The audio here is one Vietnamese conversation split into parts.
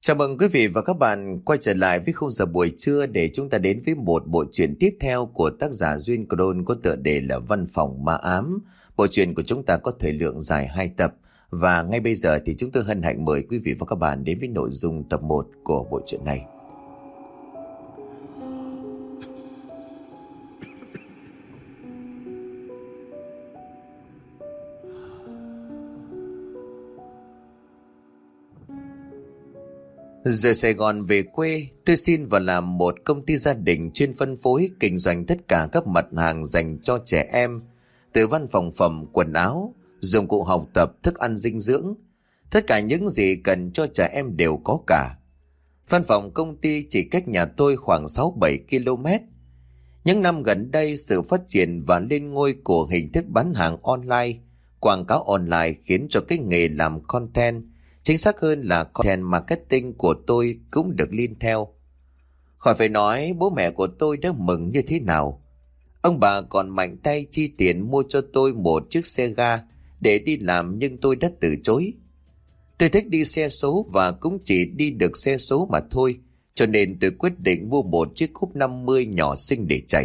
Chào mừng quý vị và các bạn quay trở lại với khung giờ buổi trưa để chúng ta đến với một bộ truyện tiếp theo của tác giả Duyên Cron có tựa đề là Văn phòng ma ám. Bộ truyện của chúng ta có thời lượng dài 2 tập và ngay bây giờ thì chúng tôi hân hạnh mời quý vị và các bạn đến với nội dung tập 1 của bộ truyện này. Rời Sài Gòn về quê, tôi xin vào làm một công ty gia đình chuyên phân phối kinh doanh tất cả các mặt hàng dành cho trẻ em, từ văn phòng phẩm, quần áo, dụng cụ học tập, thức ăn dinh dưỡng. Tất cả những gì cần cho trẻ em đều có cả. Văn phòng công ty chỉ cách nhà tôi khoảng 6-7 km. Những năm gần đây, sự phát triển và lên ngôi của hình thức bán hàng online, quảng cáo online khiến cho cái nghề làm content, chính xác hơn là content marketing của tôi cũng được liên theo. Khỏi phải nói bố mẹ của tôi đã mừng như thế nào. Ông bà còn mạnh tay chi tiền mua cho tôi một chiếc xe ga để đi làm, nhưng tôi đã từ chối. Tôi thích đi xe số và cũng chỉ đi được xe số mà thôi, cho nên tôi quyết định mua một chiếc Cúp 50 nhỏ xinh để chạy.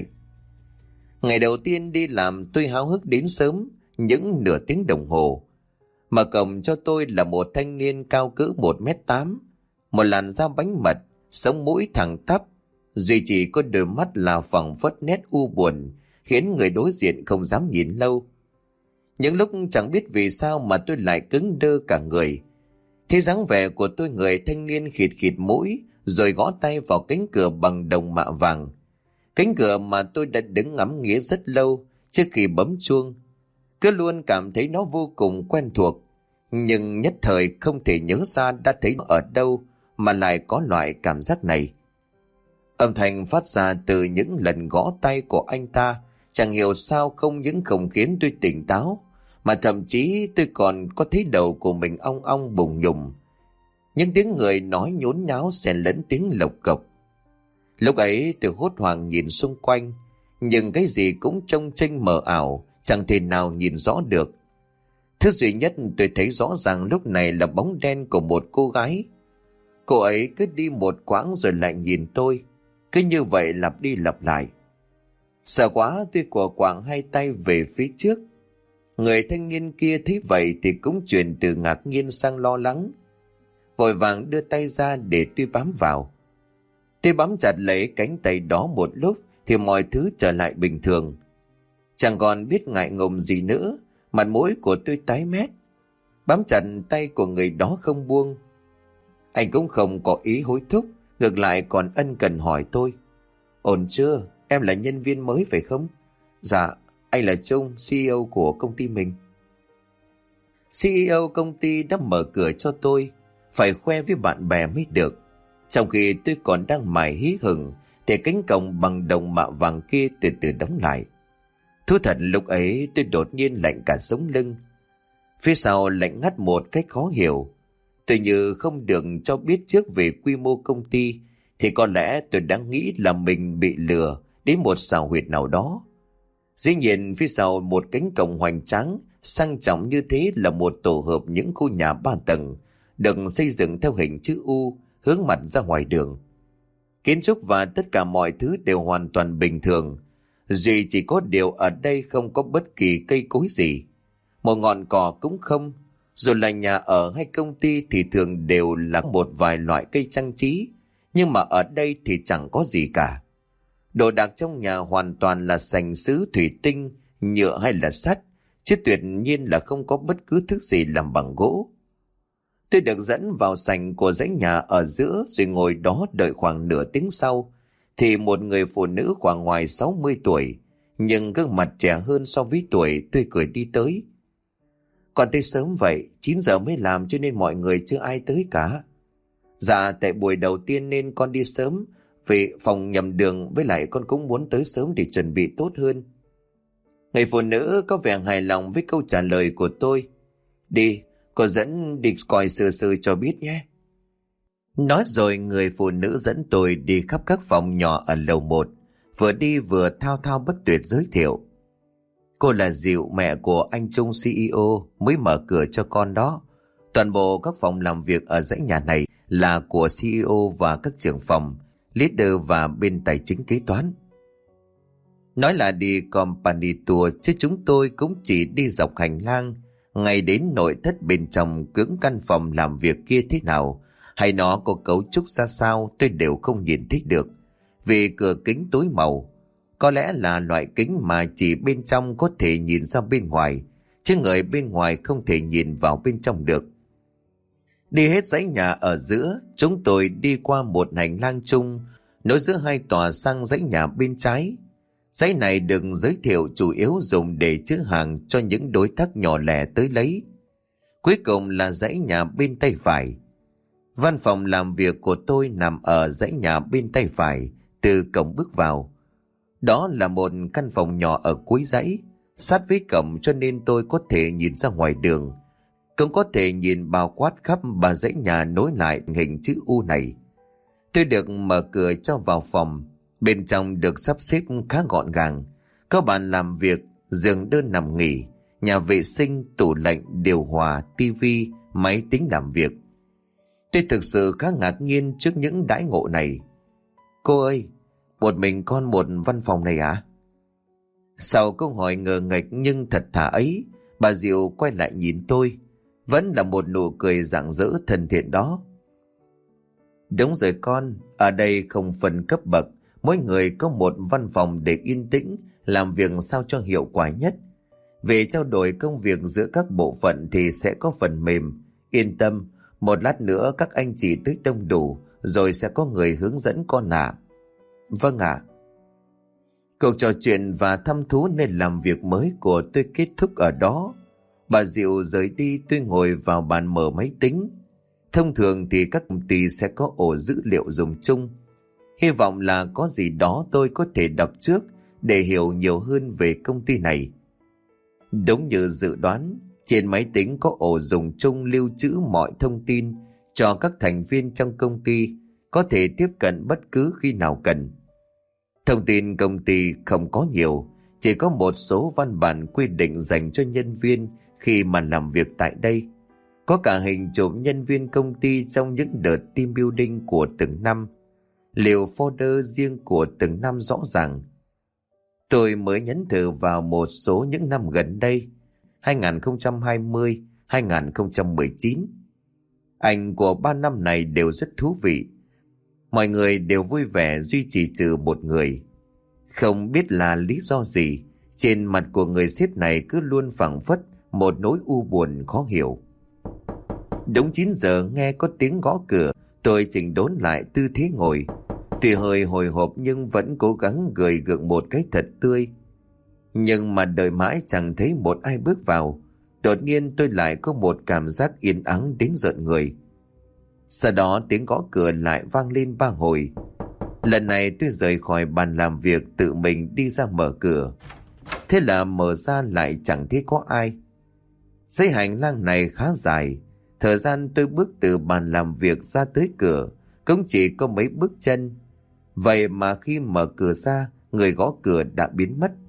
Ngày đầu tiên đi làm tôi háo hức đến sớm, những nửa tiếng đồng hồ. Mở cổng cho tôi là một thanh niên cao cỡ 1m8, một làn da bánh mật, sống mũi thẳng tắp, duy chỉ có đôi mắt là phẳng phất nét u buồn, khiến người đối diện không dám nhìn lâu. Những lúc chẳng biết vì sao mà tôi lại cứng đơ cả người. Thế dáng vẻ của tôi, người thanh niên khịt khịt mũi, rồi gõ tay vào cánh cửa bằng đồng mạ vàng. Cánh cửa mà tôi đã đứng ngắm nghía rất lâu trước khi bấm chuông. Cứ luôn cảm thấy nó vô cùng quen thuộc, nhưng nhất thời không thể nhớ ra đã thấy nó ở đâu mà lại có loại cảm giác này. Âm thanh phát ra từ những lần gõ tay của anh ta chẳng hiểu sao không những không khiến tôi tỉnh táo, mà thậm chí tôi còn có thấy đầu của mình ong ong bùng nhùng. Những tiếng người nói nhốn nháo xen lẫn tiếng lộc cộc. Lúc ấy tôi hốt hoảng nhìn xung quanh, nhưng cái gì cũng trông chênh mờ ảo, chẳng thể nào nhìn rõ được. Thứ duy nhất tôi thấy rõ ràng lúc này là bóng đen của một cô gái. Cô ấy cứ đi một quãng rồi lại nhìn tôi, cứ như vậy lặp đi lặp lại. Sợ quá tôi của quảng hai tay về phía trước. Người thanh niên kia thấy vậy thì cũng chuyển từ ngạc nhiên sang lo lắng, vội vàng đưa tay ra để tôi bám vào. Tôi bám chặt lấy cánh tay đó một lúc thì mọi thứ trở lại bình thường. Chẳng còn biết ngại ngùng gì nữa, mặt mũi của tôi tái mét, bám chặt tay của người đó không buông. Anh cũng không có ý hối thúc, ngược lại còn ân cần hỏi tôi: "Ổn chưa? Em là nhân viên mới phải không?" "Dạ, anh là Trung, CEO của công ty mình." CEO công ty đã mở cửa cho tôi, phải khoe với bạn bè mới được. Trong khi tôi còn đang mải hí hửng thì cánh cổng bằng đồng mạ vàng kia từ từ đóng lại. Thú thật lúc ấy tôi đột nhiên lạnh cả sống lưng. Phía sau lạnh ngắt một cách khó hiểu. Tôi như không được cho biết trước về quy mô công ty, thì có lẽ tôi đang nghĩ là mình bị lừa đến một xào huyệt nào đó. Dĩ nhiên phía sau một cánh cổng hoành tráng, sang trọng như thế là một tổ hợp những khu nhà 3 tầng, được xây dựng theo hình chữ U, hướng mặt ra ngoài đường. Kiến trúc và tất cả mọi thứ đều hoàn toàn bình thường. Duy chỉ có điều ở đây không có bất kỳ cây cối gì, một ngọn cỏ cũng không. Dù là nhà ở hay công ty thì thường đều là một vài loại cây trang trí, nhưng mà ở đây thì chẳng có gì cả. Đồ đạc trong nhà hoàn toàn là sành sứ, thủy tinh, nhựa hay là sắt, chứ tuyệt nhiên là không có bất cứ thứ gì làm bằng gỗ. Tôi được dẫn vào sảnh của dãy nhà ở giữa rồi ngồi đó đợi. Khoảng nửa tiếng sau thì một người phụ nữ khoảng ngoài 60 tuổi, nhưng gương mặt trẻ hơn so với tuổi, tươi cười đi tới. "Con tới sớm vậy, 9 giờ mới làm cho nên mọi người chưa ai tới cả." "Dạ, tại buổi đầu tiên nên con đi sớm, vì phòng nhầm đường, với lại con cũng muốn tới sớm để chuẩn bị tốt hơn." Người phụ nữ có vẻ hài lòng với câu trả lời của tôi. "Đi, cô dẫn đi coi sơ sơ cho biết nhé." Nói rồi người phụ nữ dẫn tôi đi khắp các phòng nhỏ ở lầu 1, vừa đi vừa thao thao bất tuyệt giới thiệu: "Cô là Diệu, mẹ của anh Trung CEO mới mở cửa cho con đó. Toàn bộ các phòng làm việc ở dãy nhà này là của CEO và các trưởng phòng, leader và bên tài chính kế toán. Nói là đi company tour chứ chúng tôi cũng chỉ đi dọc hành lang, ngay đến nội thất bên trong cưỡng căn phòng làm việc kia thế nào, hay nó có cấu trúc ra sao tôi đều không nhìn thấy được, vì cửa kính tối màu. Có lẽ là loại kính mà chỉ bên trong có thể nhìn ra bên ngoài, chứ người bên ngoài không thể nhìn vào bên trong được. Đi hết dãy nhà ở giữa, chúng tôi đi qua một hành lang chung, nối giữa hai tòa sang dãy nhà bên trái. Dãy này được giới thiệu chủ yếu dùng để chứa hàng cho những đối tác nhỏ lẻ tới lấy. Cuối cùng là dãy nhà bên tay phải. Văn phòng làm việc của tôi nằm ở dãy nhà bên tay phải, từ cổng bước vào. Đó là một căn phòng nhỏ ở cuối dãy, sát với cổng cho nên tôi có thể nhìn ra ngoài đường, cũng có thể nhìn bao quát khắp ba dãy nhà nối lại hình chữ U này. Tôi được mở cửa cho vào phòng. Bên trong được sắp xếp khá gọn gàng, có bàn làm việc, giường đơn nằm nghỉ, nhà vệ sinh, tủ lạnh, điều hòa, tivi, máy tính làm việc. Tôi thực sự khá ngạc nhiên trước những đãi ngộ này. Cô ơi, một mình con một văn phòng này à? Sau câu hỏi ngờ nghệch nhưng thật thà ấy, bà Diệu quay lại nhìn tôi, vẫn là một nụ cười rạng rỡ thân thiện đó. Đúng rồi con, ở đây không phân cấp bậc, mỗi người có một văn phòng để yên tĩnh, làm việc sao cho hiệu quả nhất. Về trao đổi công việc giữa các bộ phận thì sẽ có phần mềm. Yên tâm, một lát nữa các anh chị tới đông đủ, rồi sẽ có người hướng dẫn con ạ. Vâng ạ. Cuộc trò chuyện và thăm thú nơi làm việc mới của tôi kết thúc ở đó. Bà Diệu rời đi, tôi ngồi vào bàn mở máy tính. Thông thường thì các công ty sẽ có ổ dữ liệu dùng chung. Hy vọng là có gì đó tôi có thể đọc trước để hiểu nhiều hơn về công ty này. Đúng như dự đoán, trên máy tính có ổ dùng chung lưu trữ mọi thông tin cho các thành viên trong công ty có thể tiếp cận bất cứ khi nào cần. Thông tin công ty không có nhiều, chỉ có một số văn bản quy định dành cho nhân viên khi mà làm việc tại đây. Có cả hình chụp nhân viên công ty trong những đợt team building của từng năm, liệu folder riêng của từng năm rõ ràng. Tôi mới nhấn thử vào một số những năm gần đây, 2020, 2019. Ảnh của 3 năm này đều rất thú vị. Mọi người đều vui vẻ duy trì trừ một người. Không biết là lý do gì, trên mặt của người sếp này cứ luôn phảng phất một nỗi u buồn khó hiểu. Đúng 9 giờ nghe có tiếng gõ cửa, tôi chỉnh đốn lại tư thế ngồi. Tuy hơi hồi hộp nhưng vẫn cố gắng gửi gượng một cái thật tươi. Nhưng mà đợi mãi chẳng thấy một ai bước vào. Đột nhiên tôi lại có một cảm giác yên ắng đến rợn người. Sau đó tiếng gõ cửa lại vang lên 3 hồi. Lần này tôi rời khỏi bàn làm việc, tự mình đi ra mở cửa. Thế là mở ra lại chẳng thấy có ai. Dãy hành lang này khá dài. Thời gian tôi bước từ bàn làm việc ra tới cửa cũng chỉ có mấy bước chân. Vậy mà khi mở cửa ra, người gõ cửa đã biến mất.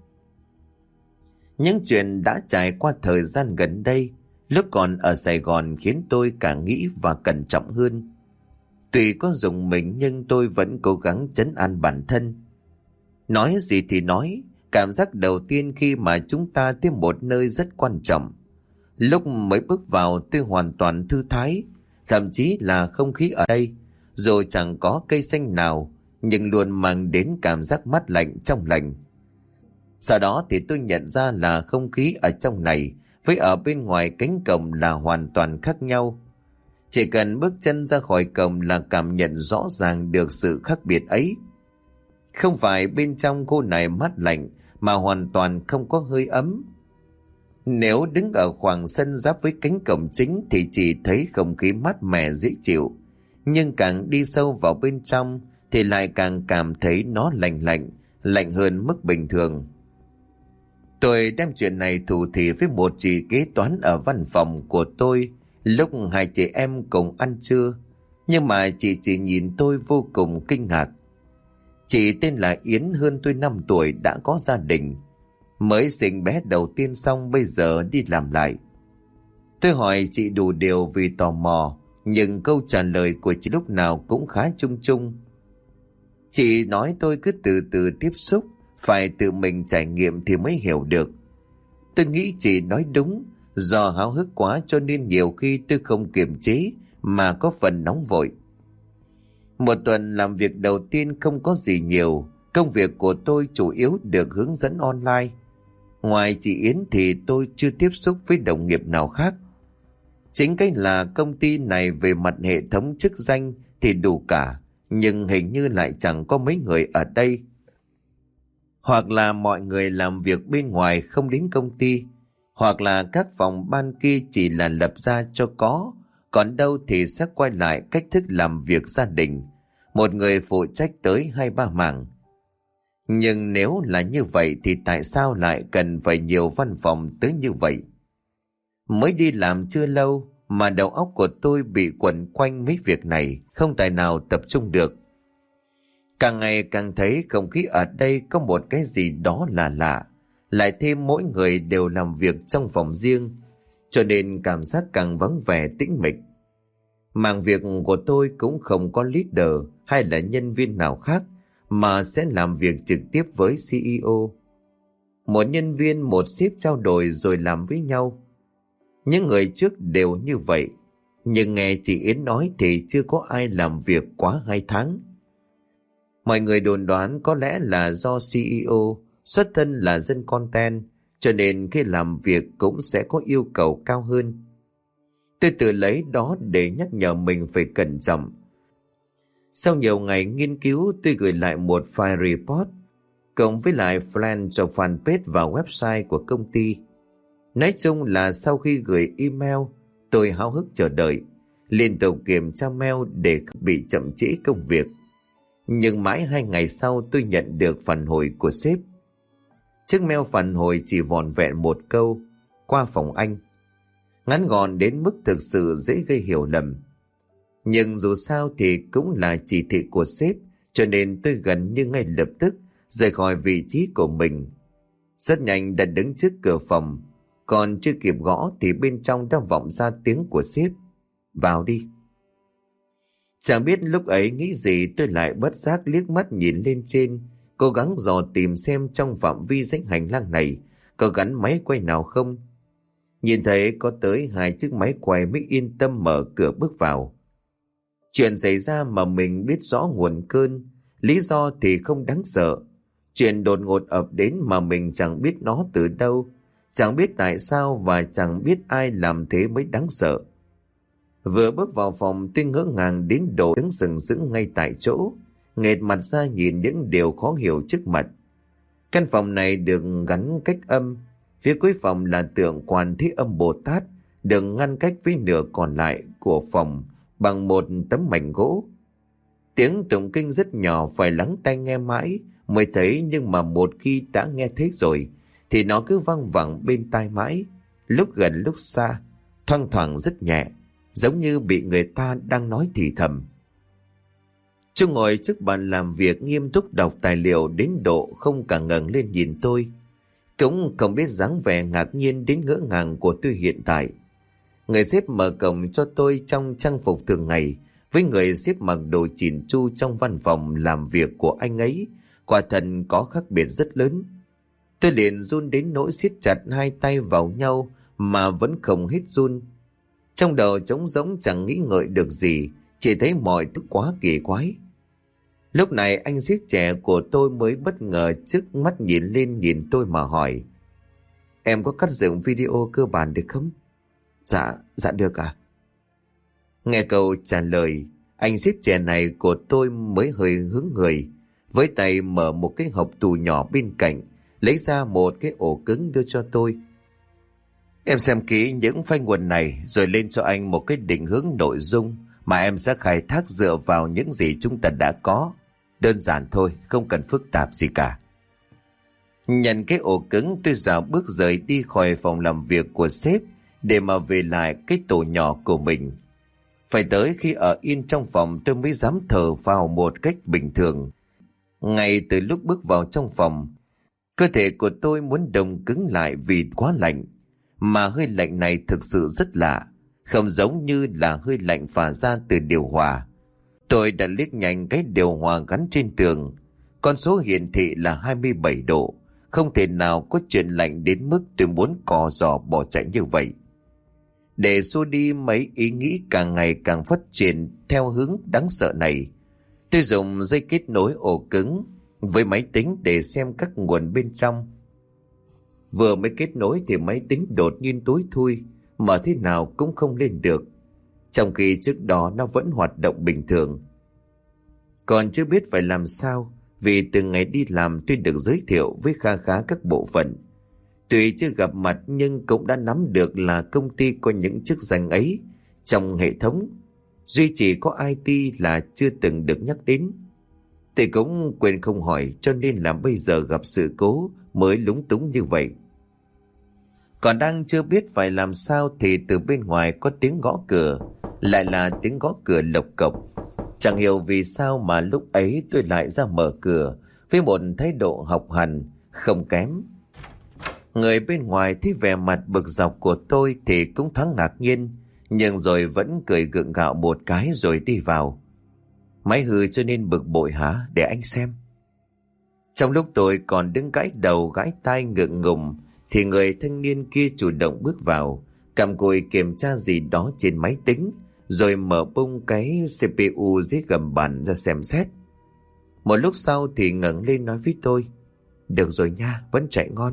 Những chuyện đã trải qua thời gian gần đây, lúc còn ở Sài Gòn khiến tôi càng nghĩ và cẩn trọng hơn. Tuy có dùng mình nhưng tôi vẫn cố gắng trấn an bản thân. Nói gì thì nói, cảm giác đầu tiên khi mà chúng ta tới một nơi rất quan trọng. Lúc mới bước vào tôi hoàn toàn thư thái, thậm chí là không khí ở đây, dù chẳng có cây xanh nào, nhưng luôn mang đến cảm giác mát lạnh trong lành. Sau đó thì tôi nhận ra là không khí ở trong này với ở bên ngoài cánh cổng là hoàn toàn khác nhau. Chỉ cần bước chân ra khỏi cổng là cảm nhận rõ ràng được sự khác biệt ấy. Không phải bên trong khu này mát lạnh mà hoàn toàn không có hơi ấm. Nếu đứng ở khoảng sân giáp với cánh cổng chính thì chỉ thấy không khí mát mẻ dễ chịu. Nhưng càng đi sâu vào bên trong thì lại càng cảm thấy nó lạnh hơn mức bình thường. Tôi đem chuyện này thủ thỉ với một chị kế toán ở văn phòng của tôi lúc hai chị em cùng ăn trưa, nhưng mà chị chỉ nhìn tôi vô cùng kinh ngạc. Chị tên là Yến, hơn tôi 5 tuổi, đã có gia đình, mới sinh bé đầu tiên xong bây giờ đi làm lại. Tôi hỏi chị đủ điều vì tò mò, nhưng câu trả lời của chị lúc nào cũng khá chung chung. Chị nói tôi cứ từ từ tiếp xúc, phải tự mình trải nghiệm thì mới hiểu được. Tôi nghĩ chị nói đúng, do háo hức quá cho nên nhiều khi tôi không kiềm chế mà có phần nóng vội. Một tuần làm việc đầu tiên không có gì nhiều, công việc của tôi chủ yếu được hướng dẫn online. Ngoài chị Yến thì tôi chưa tiếp xúc với đồng nghiệp nào khác. Chính cái là công ty này về mặt hệ thống chức danh thì đủ cả, nhưng hình như lại chẳng có mấy người ở đây. Hoặc là mọi người làm việc bên ngoài không đến công ty, hoặc là các phòng ban kia chỉ là lập ra cho có, còn đâu thì sẽ quay lại cách thức làm việc gia đình, một người phụ trách tới 2-3 mảng. Nhưng nếu là như vậy thì tại sao lại cần phải nhiều văn phòng tới như vậy? Mới đi làm chưa lâu mà đầu óc của tôi bị quẩn quanh mấy việc này, không tài nào tập trung được. Càng ngày càng thấy không khí ở đây có một cái gì đó là lạ, lại thêm mỗi người đều làm việc trong phòng riêng, cho nên cảm giác càng vắng vẻ tĩnh mịch. Mảng việc của tôi cũng không có leader hay là nhân viên nào khác, mà sẽ làm việc trực tiếp với CEO. Một nhân viên một sếp trao đổi rồi làm với nhau. Những người trước đều như vậy, nhưng nghe chị Yến nói thì chưa có ai làm việc quá 2 tháng. Mọi người đồn đoán có lẽ là do CEO xuất thân là dân content, cho nên khi làm việc cũng sẽ có yêu cầu cao hơn. Tôi tự lấy đó để nhắc nhở mình phải cẩn trọng. Sau nhiều ngày nghiên cứu, tôi gửi lại một file report cộng với lại plan cho fanpage và website của công ty. Nói chung là sau khi gửi email, tôi háo hức chờ đợi, liên tục kiểm tra mail để không bị chậm trễ công việc. Nhưng mãi 2 ngày sau tôi nhận được phản hồi của sếp. Chiếc mail phản hồi chỉ vỏn vẹn một câu: qua phòng anh. Ngắn gọn đến mức thực sự dễ gây hiểu lầm. Nhưng dù sao thì cũng là chỉ thị của sếp, cho nên tôi gần như ngay lập tức rời khỏi vị trí của mình. Rất nhanh đã đứng trước cửa phòng, còn chưa kịp gõ thì bên trong đã vọng ra tiếng của sếp: vào đi. Chẳng biết lúc ấy nghĩ gì, tôi lại bất giác liếc mắt nhìn lên trên, cố gắng dò tìm xem trong phạm vi dãy hành lang này có gắn máy quay nào không. Nhìn thấy có tới 2 chiếc máy quay mới yên tâm mở cửa bước vào. Chuyện xảy ra mà mình biết rõ nguồn cơn, lý do thì không đáng sợ. Chuyện đột ngột ập đến mà mình chẳng biết nó từ đâu, chẳng biết tại sao và chẳng biết ai làm thế mới đáng sợ. Vừa bước vào phòng tôi ngỡ ngàng đến độ đứng sừng sững ngay tại chỗ, nghệt mặt ra nhìn những điều khó hiểu trước mặt. Căn phòng này được gắn cách âm, phía cuối phòng là tượng Quan Thế Âm Bồ Tát, được ngăn cách với nửa còn lại của phòng bằng một tấm mảnh gỗ. Tiếng tụng kinh rất nhỏ, phải lắng tai nghe mãi mới thấy, nhưng mà một khi đã nghe thấy rồi thì nó cứ văng vẳng bên tai mãi, lúc gần lúc xa, thoang thoảng rất nhẹ, giống như bị người ta đang nói thì thầm. Trung ngồi trước bàn làm việc nghiêm túc đọc tài liệu đến độ không cả ngẩng lên nhìn tôi. Cũng không biết dáng vẻ ngạc nhiên đến ngỡ ngàng của tôi hiện tại. Người sếp mở cổng cho tôi trong trang phục thường ngày, với người sếp mặc đồ chỉn chu trong văn phòng làm việc của anh ấy, quả thật có khác biệt rất lớn. Tôi liền run đến nỗi siết chặt 2 tay vào nhau mà vẫn không hết run. Trong đầu trống rỗng chẳng nghĩ ngợi được gì, chỉ thấy mọi thứ quá kỳ quái. Lúc này anh sếp trẻ của tôi mới bất ngờ trước mắt nhìn lên nhìn tôi mà hỏi: em có cắt dựng video cơ bản được không? Dạ được ạ. Nghe câu trả lời, anh sếp trẻ này của tôi mới hơi hướng người, với tay mở một cái hộp tủ nhỏ bên cạnh, lấy ra một cái ổ cứng đưa cho tôi. Em xem kỹ những file nguồn này rồi lên cho anh một cái định hướng nội dung mà em sẽ khai thác dựa vào những gì chúng ta đã có. Đơn giản thôi, không cần phức tạp gì cả. Nhận cái ổ cứng, tôi dạo bước rời đi khỏi phòng làm việc của sếp để mà về lại cái tổ nhỏ của mình. Phải tới khi ở yên trong phòng tôi mới dám thở vào một cách bình thường. Ngay từ lúc bước vào trong phòng, cơ thể của tôi muốn đông cứng lại vì quá lạnh. Mà hơi lạnh này thực sự rất lạ, không giống như là hơi lạnh phả ra từ điều hòa. Tôi đã liếc nhanh cái điều hòa gắn trên tường. Con số hiển thị là 27 độ. Không thể nào có chuyện lạnh đến mức tôi muốn cò giò bỏ chạy như vậy. Để xua đi mấy ý nghĩ càng ngày càng phát triển theo hướng đáng sợ này, tôi dùng dây kết nối ổ cứng với máy tính để xem các nguồn bên trong. Vừa mới kết nối thì máy tính đột nhiên tối thui, mở thế nào cũng không lên được, trong khi trước đó nó vẫn hoạt động bình thường. Còn chưa biết phải làm sao, vì từ ngày đi làm tôi được giới thiệu với kha khá các bộ phận. Tuy chưa gặp mặt nhưng cũng đã nắm được là công ty có những chức danh ấy trong hệ thống. Duy chỉ có IT là chưa từng được nhắc đến. Tôi cũng quên không hỏi, cho nên là bây giờ gặp sự cố mới lúng túng như vậy. Còn đang chưa biết phải làm sao thì từ bên ngoài có tiếng gõ cửa, lại là tiếng gõ cửa lộc cộc. Chẳng hiểu vì sao mà lúc ấy tôi lại ra mở cửa với một thái độ học hành không kém. Người bên ngoài thấy vẻ mặt bực dọc của tôi thì cũng thoáng ngạc nhiên, nhưng rồi vẫn cười gượng gạo một cái rồi đi vào. Máy hư cho nên bực bội hả? Để anh xem. Trong lúc tôi còn đứng gãi đầu gãi tai ngượng ngùng thì người thanh niên kia chủ động bước vào, cầm cùi kiểm tra gì đó trên máy tính, rồi mở bung cái CPU dưới gầm bàn ra xem xét. Một lúc sau thì ngẩng lên nói với tôi: "Được rồi nha, vẫn chạy ngon."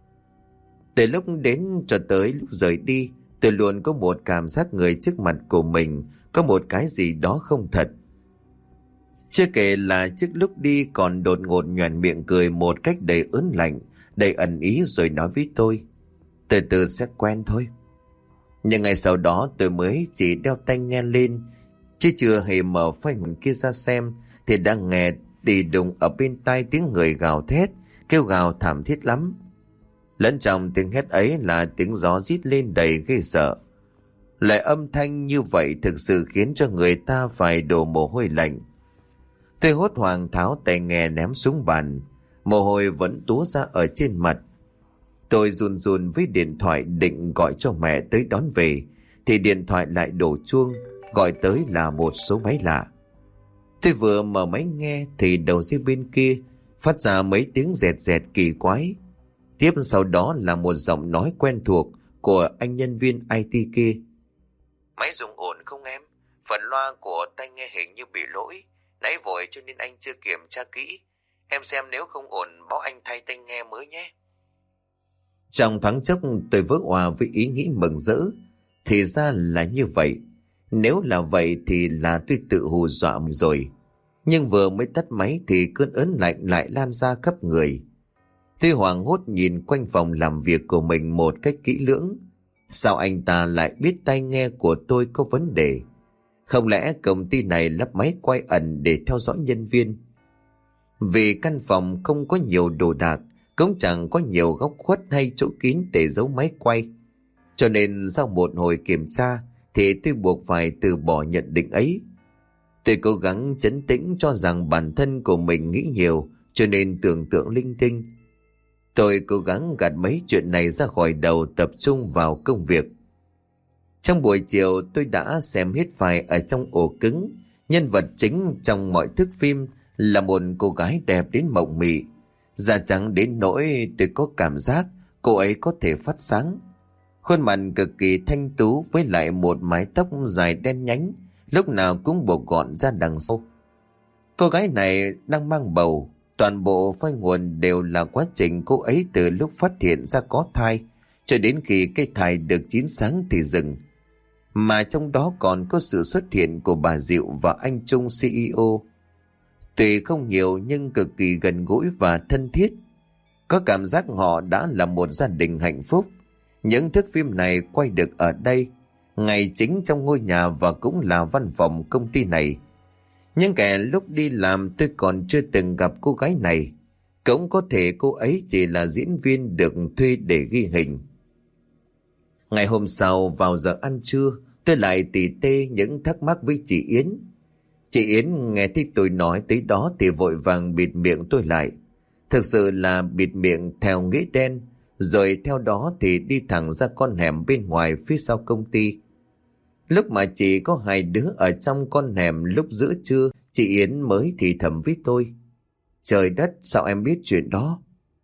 Từ lúc đến cho tới lúc rời đi, tôi luôn có một cảm giác người trước mặt của mình có một cái gì đó không thật. Chưa kể là trước lúc đi còn đột ngột nhoẻn miệng cười một cách đầy ớn lạnh, đầy ẩn ý rồi nói với tôi: "Từ từ sẽ quen thôi." Nhưng ngày sau đó tôi mới chỉ đeo tai nghe lên, chứ chưa hề mở phanh kia ra xem, thì đang nghe đi đùng ở bên tai tiếng người gào thét, kêu gào thảm thiết lắm. Lẫn trong tiếng hét ấy là tiếng gió rít lên đầy ghê sợ. Lại âm thanh như vậy thực sự khiến cho người ta phải đổ mồ hôi lạnh. Tôi hốt hoảng tháo tai nghe ném xuống bàn, mồ hôi vẫn túa ra ở trên mặt. Tôi run run với điện thoại định gọi cho mẹ tới đón về, thì điện thoại lại đổ chuông, gọi tới là một số máy lạ. Tôi vừa mở máy nghe thì đầu dây bên kia phát ra mấy tiếng rẹt rẹt kỳ quái. Tiếp sau đó là một giọng nói quen thuộc của anh nhân viên IT kia: "Máy dùng ổn không em? Phần loa của tai nghe hình như bị lỗi. Nãy vội cho nên anh chưa kiểm tra kỹ. Em xem nếu không ổn báo anh thay tai nghe mới nhé." Trong thoáng chốc tôi vỡ òa với ý nghĩ mừng rỡ. Thì ra là như vậy. Nếu là vậy thì là tôi tự hù dọa mình rồi. Nhưng vừa mới tắt máy thì cơn ớn lạnh lại lan ra khắp người. Tôi hoảng hốt nhìn quanh phòng làm việc của mình một cách kỹ lưỡng. Sao anh ta lại biết tai nghe của tôi có vấn đề? Không lẽ công ty này lắp máy quay ẩn để theo dõi nhân viên? Vì căn phòng không có nhiều đồ đạc, cũng chẳng có nhiều góc khuất hay chỗ kín để giấu máy quay. Cho nên sau một hồi kiểm tra thì tôi buộc phải từ bỏ nhận định ấy. Tôi cố gắng trấn tĩnh cho rằng bản thân của mình nghĩ nhiều, cho nên tưởng tượng linh tinh. Tôi cố gắng gạt mấy chuyện này ra khỏi đầu, tập trung vào công việc. Trong buổi chiều tôi đã xem hết file ở trong ổ cứng. Nhân vật chính trong mọi thước phim là một cô gái đẹp đến mộng mị, da trắng đến nỗi tôi có cảm giác cô ấy có thể phát sáng. Khuôn mặt cực kỳ thanh tú với lại một mái tóc dài đen nhánh, lúc nào cũng buộc gọn ra đằng sau. Cô gái này đang mang bầu. Toàn bộ phanh nguồn đều là quá trình cô ấy từ lúc phát hiện ra có thai cho đến khi cái thai được chín sáng thì dừng. Mà trong đó còn có sự xuất hiện của bà Diệu và anh Trung CEO. Tuy không nhiều nhưng cực kỳ gần gũi và thân thiết. Có cảm giác họ đã là một gia đình hạnh phúc. Những thước phim này quay được ở đây, ngay chính trong ngôi nhà và cũng là văn phòng công ty này. Nhưng kẻ lúc đi làm tôi còn chưa từng gặp cô gái này. Cũng có thể cô ấy chỉ là diễn viên được thuê để ghi hình. Ngày hôm sau vào giờ ăn trưa, tôi lại tỉ tê những thắc mắc với chị Yến. Chị Yến nghe thấy tôi nói tới đó thì vội vàng bịt miệng tôi lại. Thực sự là bịt miệng theo nghĩa đen, rồi theo đó thì đi thẳng ra con hẻm bên ngoài phía sau công ty. Lúc mà chỉ có hai đứa ở trong con hẻm, lúc giữa trưa, chị Yến mới thì thầm với tôi: Trời đất, sao em biết chuyện đó?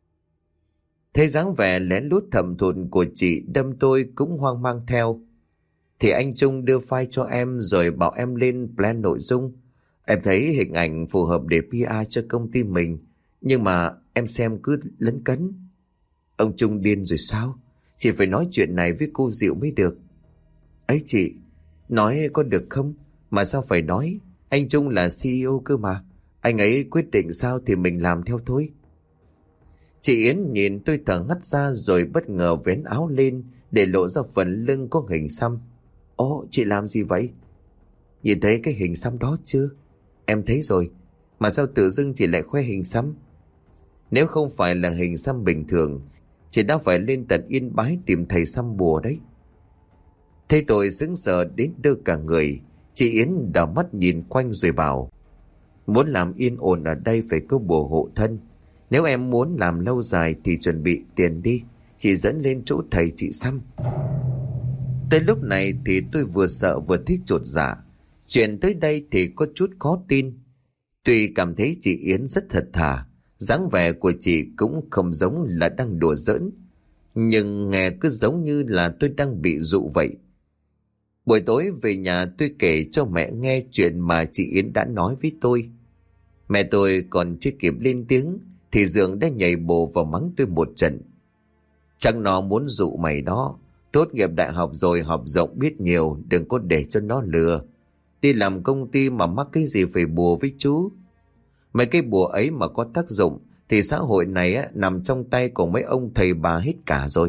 Thấy dáng vẻ lén lút thầm thụt của chị, đâm tôi cũng hoang mang theo. Thì anh Trung đưa file cho em rồi bảo em lên plan nội dung. Em thấy hình ảnh phù hợp để PR cho công ty mình, nhưng mà em xem cứ lấn cấn. Ông Trung điên rồi sao? Chị phải nói chuyện này với cô Diệu mới được. Ấy chị, nói có được không? Mà sao phải nói? Anh Trung là CEO cơ mà. Anh ấy quyết định sao thì mình làm theo thôi. Chị Yến nhìn tôi thở hắt ra rồi bất ngờ vén áo lên để lộ ra phần lưng có hình xăm. Ồ, chị làm gì vậy? Nhìn thấy cái hình xăm đó chưa? Em thấy rồi. Mà sao tự dưng chị lại khoe hình xăm? Nếu không phải là hình xăm bình thường, chị đã phải lên tận Yên Bái tìm thầy xăm bùa đấy. Thấy tôi sững sờ đến đơ cả người, chị Yến đảo mắt nhìn quanh rồi bảo: Muốn làm yên ổn ở đây phải có bùa hộ thân. Nếu em muốn làm lâu dài thì chuẩn bị tiền đi. Chị dẫn lên chỗ thầy chị xăm. Tới lúc này thì tôi vừa sợ vừa thích chột dạ. Chuyện tới đây thì có chút khó tin. Tuy cảm thấy chị Yến rất thật thà, dáng vẻ của chị cũng không giống là đang đùa giỡn, nhưng nghe cứ giống như là tôi đang bị dụ vậy. Buổi tối về nhà tôi kể cho mẹ nghe chuyện mà chị Yến đã nói với tôi. Mẹ tôi còn chưa kịp lên tiếng thì Dượng đã nhảy bổ vào mắng tôi một trận. Chắc nó muốn dụ mày đó. Tốt nghiệp đại học rồi học rộng biết nhiều, đừng có để cho nó lừa. Đi làm công ty mà mắc cái gì phải bùa với chú. Mấy cái bùa ấy mà có tác dụng thì xã hội này nằm trong tay của mấy ông thầy bà hết cả rồi.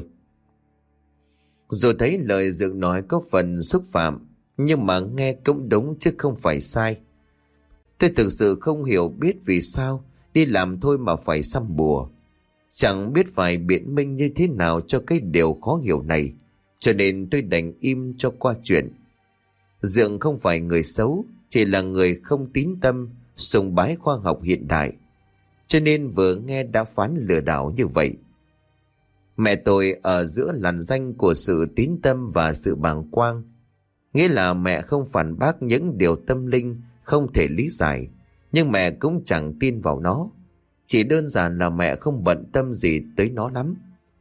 Rồi thấy lời Dượng nói có phần xúc phạm, nhưng mà nghe cũng đúng chứ không phải sai. Tôi thực sự không hiểu biết vì sao đi làm thôi mà phải xăm bùa. Chẳng biết phải biện minh như thế nào cho cái điều khó hiểu này, cho nên tôi đành im cho qua chuyện. Dượng không phải người xấu, chỉ là người không tín tâm, sùng bái khoa học hiện đại, cho nên vừa nghe đã phán lừa đảo như vậy. Mẹ tôi ở giữa làn ranh của sự tín tâm và sự bàng quang, nghĩa là mẹ không phản bác những điều tâm linh không thể lý giải, nhưng mẹ cũng chẳng tin vào nó. Chỉ đơn giản là mẹ không bận tâm gì tới nó lắm.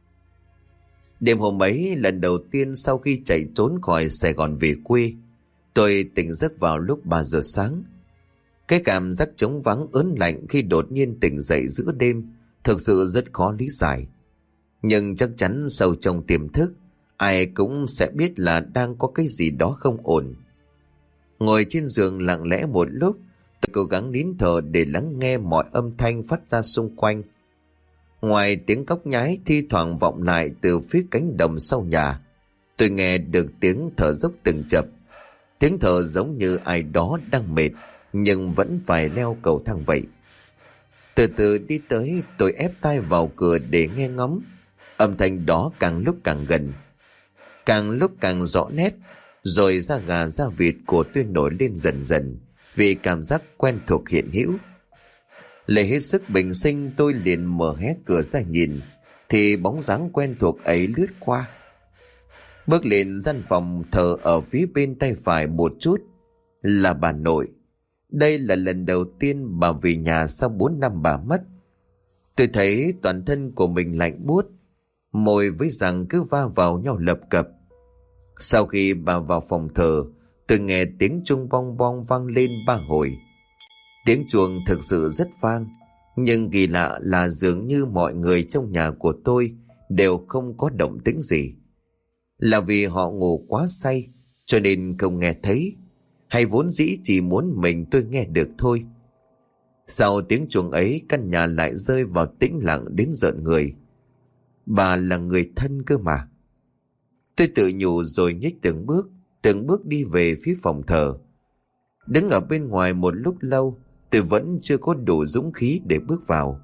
Đêm hôm ấy, lần đầu tiên sau khi chạy trốn khỏi Sài Gòn về quê, tôi tỉnh giấc vào lúc 3 giờ sáng. Cái cảm giác trống vắng ớn lạnh khi đột nhiên tỉnh dậy giữa đêm thực sự rất khó lý giải. Nhưng chắc chắn sâu trong tiềm thức, ai cũng sẽ biết là đang có cái gì đó không ổn. Ngồi trên giường lặng lẽ một lúc, tôi cố gắng nín thở để lắng nghe mọi âm thanh phát ra xung quanh. Ngoài tiếng cóc nhái thi thoảng vọng lại từ phía cánh đồng sau nhà, tôi nghe được tiếng thở dốc từng chập. Tiếng thở giống như ai đó đang mệt nhưng vẫn phải leo cầu thang vậy. Từ từ đi tới, tôi ép tai vào cửa để nghe ngóng. Âm thanh đó càng lúc càng gần, càng lúc càng rõ nét, rồi da gà da vịt của tôi nổi lên dần dần vì cảm giác quen thuộc hiện hữu. Lấy hết sức bình sinh, tôi liền mở hé cửa ra nhìn, thì bóng dáng quen thuộc ấy lướt qua. Bước lên gian phòng thờ ở phía bên tay phải một chút là bà nội. Đây là lần đầu tiên bà về nhà sau 4 năm bà mất. Tôi thấy toàn thân của mình lạnh buốt, môi với răng cứ va vào nhau lập cập. Sau khi bà vào phòng thờ, tôi nghe tiếng chuông bong bong vang lên 3 hồi. Tiếng chuông thực sự rất vang, nhưng kỳ lạ là dường như mọi người trong nhà của tôi đều không có động tĩnh gì. Là vì họ ngủ quá say cho nên không nghe thấy, hay vốn dĩ chỉ muốn mình tôi nghe được thôi. Sau tiếng chuông ấy, căn nhà lại rơi vào tĩnh lặng đến rợn người. Bà là người thân cơ mà. Tôi tự nhủ rồi nhích từng bước đi về phía phòng thờ. Đứng ở bên ngoài một lúc lâu, tôi vẫn chưa có đủ dũng khí để bước vào.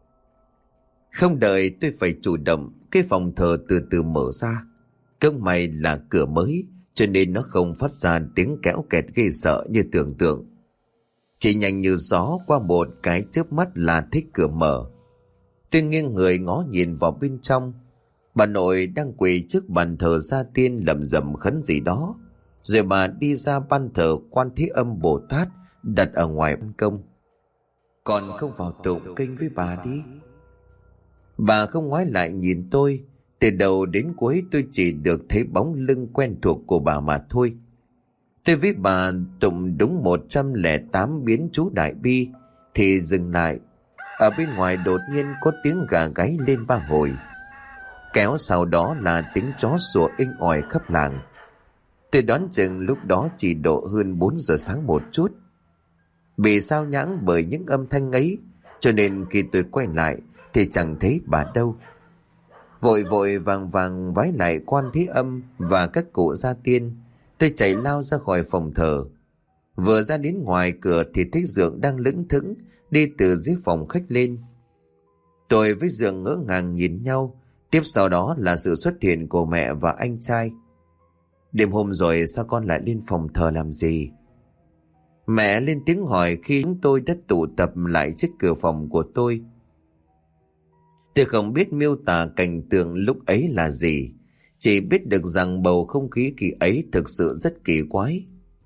Không đợi tôi phải chủ động, cái phòng thờ từ từ mở ra. Cũng may là cửa mới, cho nên nó không phát ra tiếng kéo kẹt ghê sợ như tưởng tượng. Chỉ nhanh như gió, qua một cái chớp mắt là thích cửa mở. Tôi nghiêng người ngó nhìn vào bên trong. Bà nội đang quỳ trước bàn thờ gia tiên lẩm rẩm khấn gì đó, Rồi bà đi ra ban thờ Quan Thế Âm Bồ Tát đặt ở ngoài ban công. Còn không vào tụng kinh với bà đi. Bà không ngoái lại nhìn tôi. Từ đầu đến cuối tôi chỉ được thấy bóng lưng quen thuộc của bà mà thôi. Tôi với bà tụng đúng 108 biến chú Đại Bi thì dừng lại. Ở bên ngoài đột nhiên có tiếng gà gáy lên 3 hồi. Kéo sau đó là tiếng chó sủa inh ỏi khắp làng. Tôi đoán chừng lúc đó chỉ độ hơn 4 giờ sáng một chút. Bị sao nhãng bởi những âm thanh ấy, cho nên khi tôi quay lại thì chẳng thấy bà đâu. Vội vội vàng vàng vái lại Quan Thế Âm và các cụ gia tiên, tôi chạy lao ra khỏi phòng thờ. Vừa ra đến ngoài cửa thì thấy Dượng đang lững thững đi từ dưới phòng khách lên. Tôi với Dượng ngỡ ngàng nhìn nhau. Tiếp sau đó là sự xuất hiện của mẹ và anh trai. Đêm hôm rồi sao con lại lên phòng thờ làm gì? Mẹ lên tiếng hỏi khi chúng tôi đã tụ tập lại trước cửa phòng của tôi. Tôi không biết miêu tả cảnh tượng lúc ấy là gì, chỉ biết được rằng bầu không khí kỳ ấy thực sự rất kỳ quái.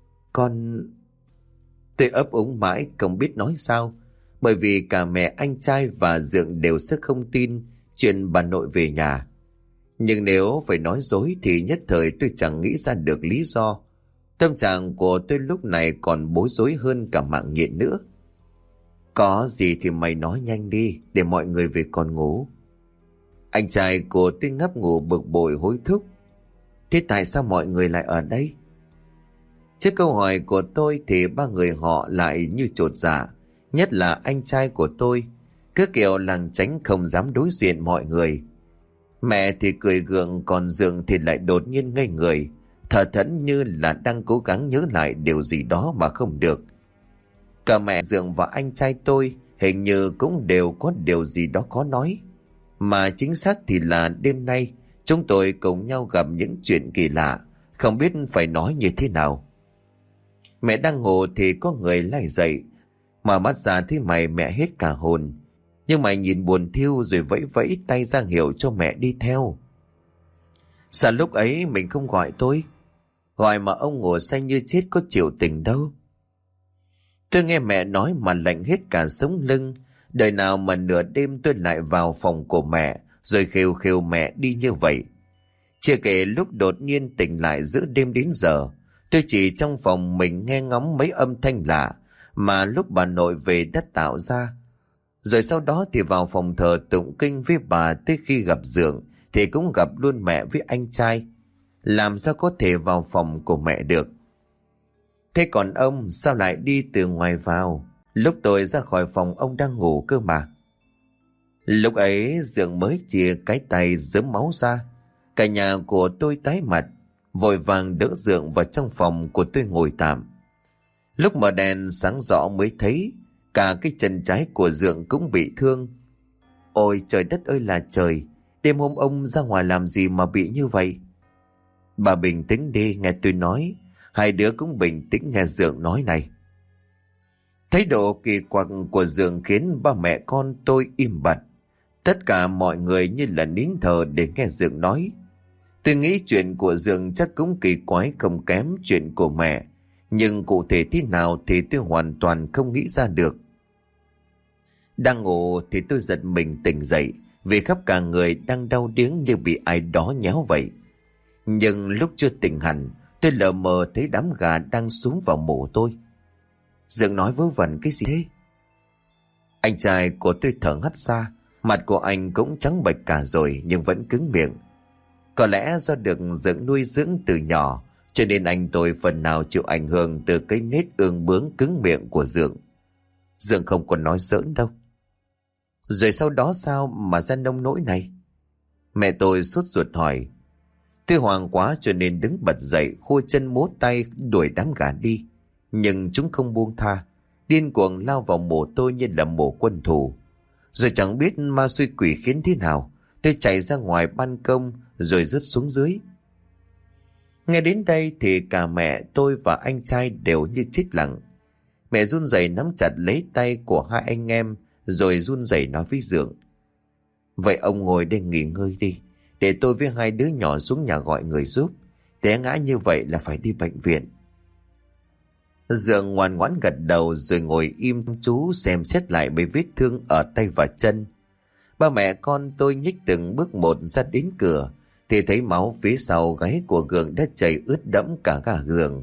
Tôi ấp úng mãi không biết nói sao, bởi vì cả mẹ, anh trai và Dượng đều rất không tin chuyện bà nội về nhà. Nhưng nếu phải nói dối thì nhất thời tôi chẳng nghĩ ra được lý do. Tâm trạng của tôi lúc này còn bối rối hơn cả mạng nhện nữa. Có gì thì mày nói nhanh đi, để mọi người về còn ngủ. Anh trai của tôi ngáp ngủ bực bội hối thúc. Thế tại sao mọi người lại ở đây? Trước câu hỏi của tôi thì ba người họ lại như chột dạ, nhất là anh trai của tôi, cứ kiểu lảng tránh không dám đối diện mọi người. Mẹ thì cười gượng, còn Dượng thì lại đột nhiên ngây người, thở thẫn như là đang cố gắng nhớ lại điều gì đó mà không được. Cả mẹ, Dượng và anh trai tôi hình như cũng đều có điều gì đó khó nói. Mà chính xác thì là đêm nay chúng tôi cùng nhau gặp những chuyện kỳ lạ, không biết phải nói như thế nào. Mẹ đang ngủ thì có người lay dậy, mở mắt ra thấy mày mẹ hết cả hồn. Nhưng mày nhìn buồn thiu rồi vẫy vẫy tay ra hiệu cho mẹ đi theo. Sao lúc ấy mình không gọi tôi? Gọi mà ông ngủ say như chết có chịu tình đâu. Tôi nghe mẹ nói mà lạnh hết cả sống lưng. Đời nào mà nửa đêm tôi lại vào phòng của mẹ rồi khều khều mẹ đi như vậy. Chưa kể lúc đột nhiên tỉnh lại giữa đêm đến giờ, tôi chỉ trong phòng mình nghe ngóng mấy âm thanh lạ mà lúc bà nội về đã tạo ra. Rồi sau đó thì vào phòng thờ tụng kinh với bà, tới khi gặp Dượng thì cũng gặp luôn mẹ với anh trai. Làm sao có thể vào phòng của mẹ được? Thế còn ông sao lại đi từ ngoài vào? Lúc tôi ra khỏi phòng ông đang ngủ cơ mà. Lúc ấy Dượng mới chìa cái tay dớm máu ra. Cả nhà của tôi tái mặt, vội vàng đỡ Dượng vào trong phòng của tôi ngồi tạm. Lúc mở đèn sáng rõ mới thấy cả cái chân trái của Dượng cũng bị thương. Ôi trời đất ơi là trời, đêm hôm ông ra ngoài làm gì mà bị như vậy? Bà bình tĩnh đi, nghe tôi nói. Hai đứa cũng bình tĩnh nghe Dượng nói này. Thái độ kỳ quặc của Dượng khiến ba mẹ con tôi im bặt. Tất cả mọi người như là nín thở để nghe Dượng nói. Tôi nghĩ chuyện của Dượng chắc cũng kỳ quái không kém chuyện của mẹ, nhưng cụ thể thế nào thì tôi hoàn toàn không nghĩ ra được. Đang ngủ thì tôi giật mình tỉnh dậy vì khắp cả người đang đau điếng như bị ai đó nhéo vậy. Nhưng lúc chưa tỉnh hẳn, tôi lờ mờ thấy đám gà đang súng vào mổ tôi. Dượng nói vớ vẩn cái gì thế? Anh trai của tôi thở hắt ra, mặt của anh cũng trắng bệch cả rồi nhưng vẫn cứng miệng. Có lẽ do được Dượng nuôi dưỡng từ nhỏ, cho nên anh tôi phần nào chịu ảnh hưởng từ cái nết ương bướng cứng miệng của Dượng. Dượng không còn nói giỡn đâu. Rồi sau đó sao mà ra nông nỗi này? Mẹ tôi sốt ruột hỏi. Tôi hoảng quá cho nên đứng bật dậy, khua chân múa tay đuổi đám gà đi. Nhưng chúng không buông tha, điên cuồng lao vào mổ tôi như là mổ quân thù. Rồi chẳng biết ma xui quỷ khiến thế nào, tôi chạy ra ngoài ban công rồi rớt xuống dưới. Nghe đến đây thì cả mẹ tôi và anh trai đều như chết lặng. Mẹ run rẩy nắm chặt lấy tay của hai anh em rồi run rẩy nói với Dượng. Vậy ông ngồi đây nghỉ ngơi đi, để tôi với hai đứa nhỏ xuống nhà gọi người giúp. té ngã như vậy là phải đi bệnh viện. Dượng ngoan ngoãn gật đầu rồi ngồi im chú xem xét lại mấy vết thương ở tay và chân. Ba mẹ con tôi nhích từng bước một ra đến cửa thì thấy máu phía sau gáy của Gượng đã chảy ướt đẫm cả gà giường.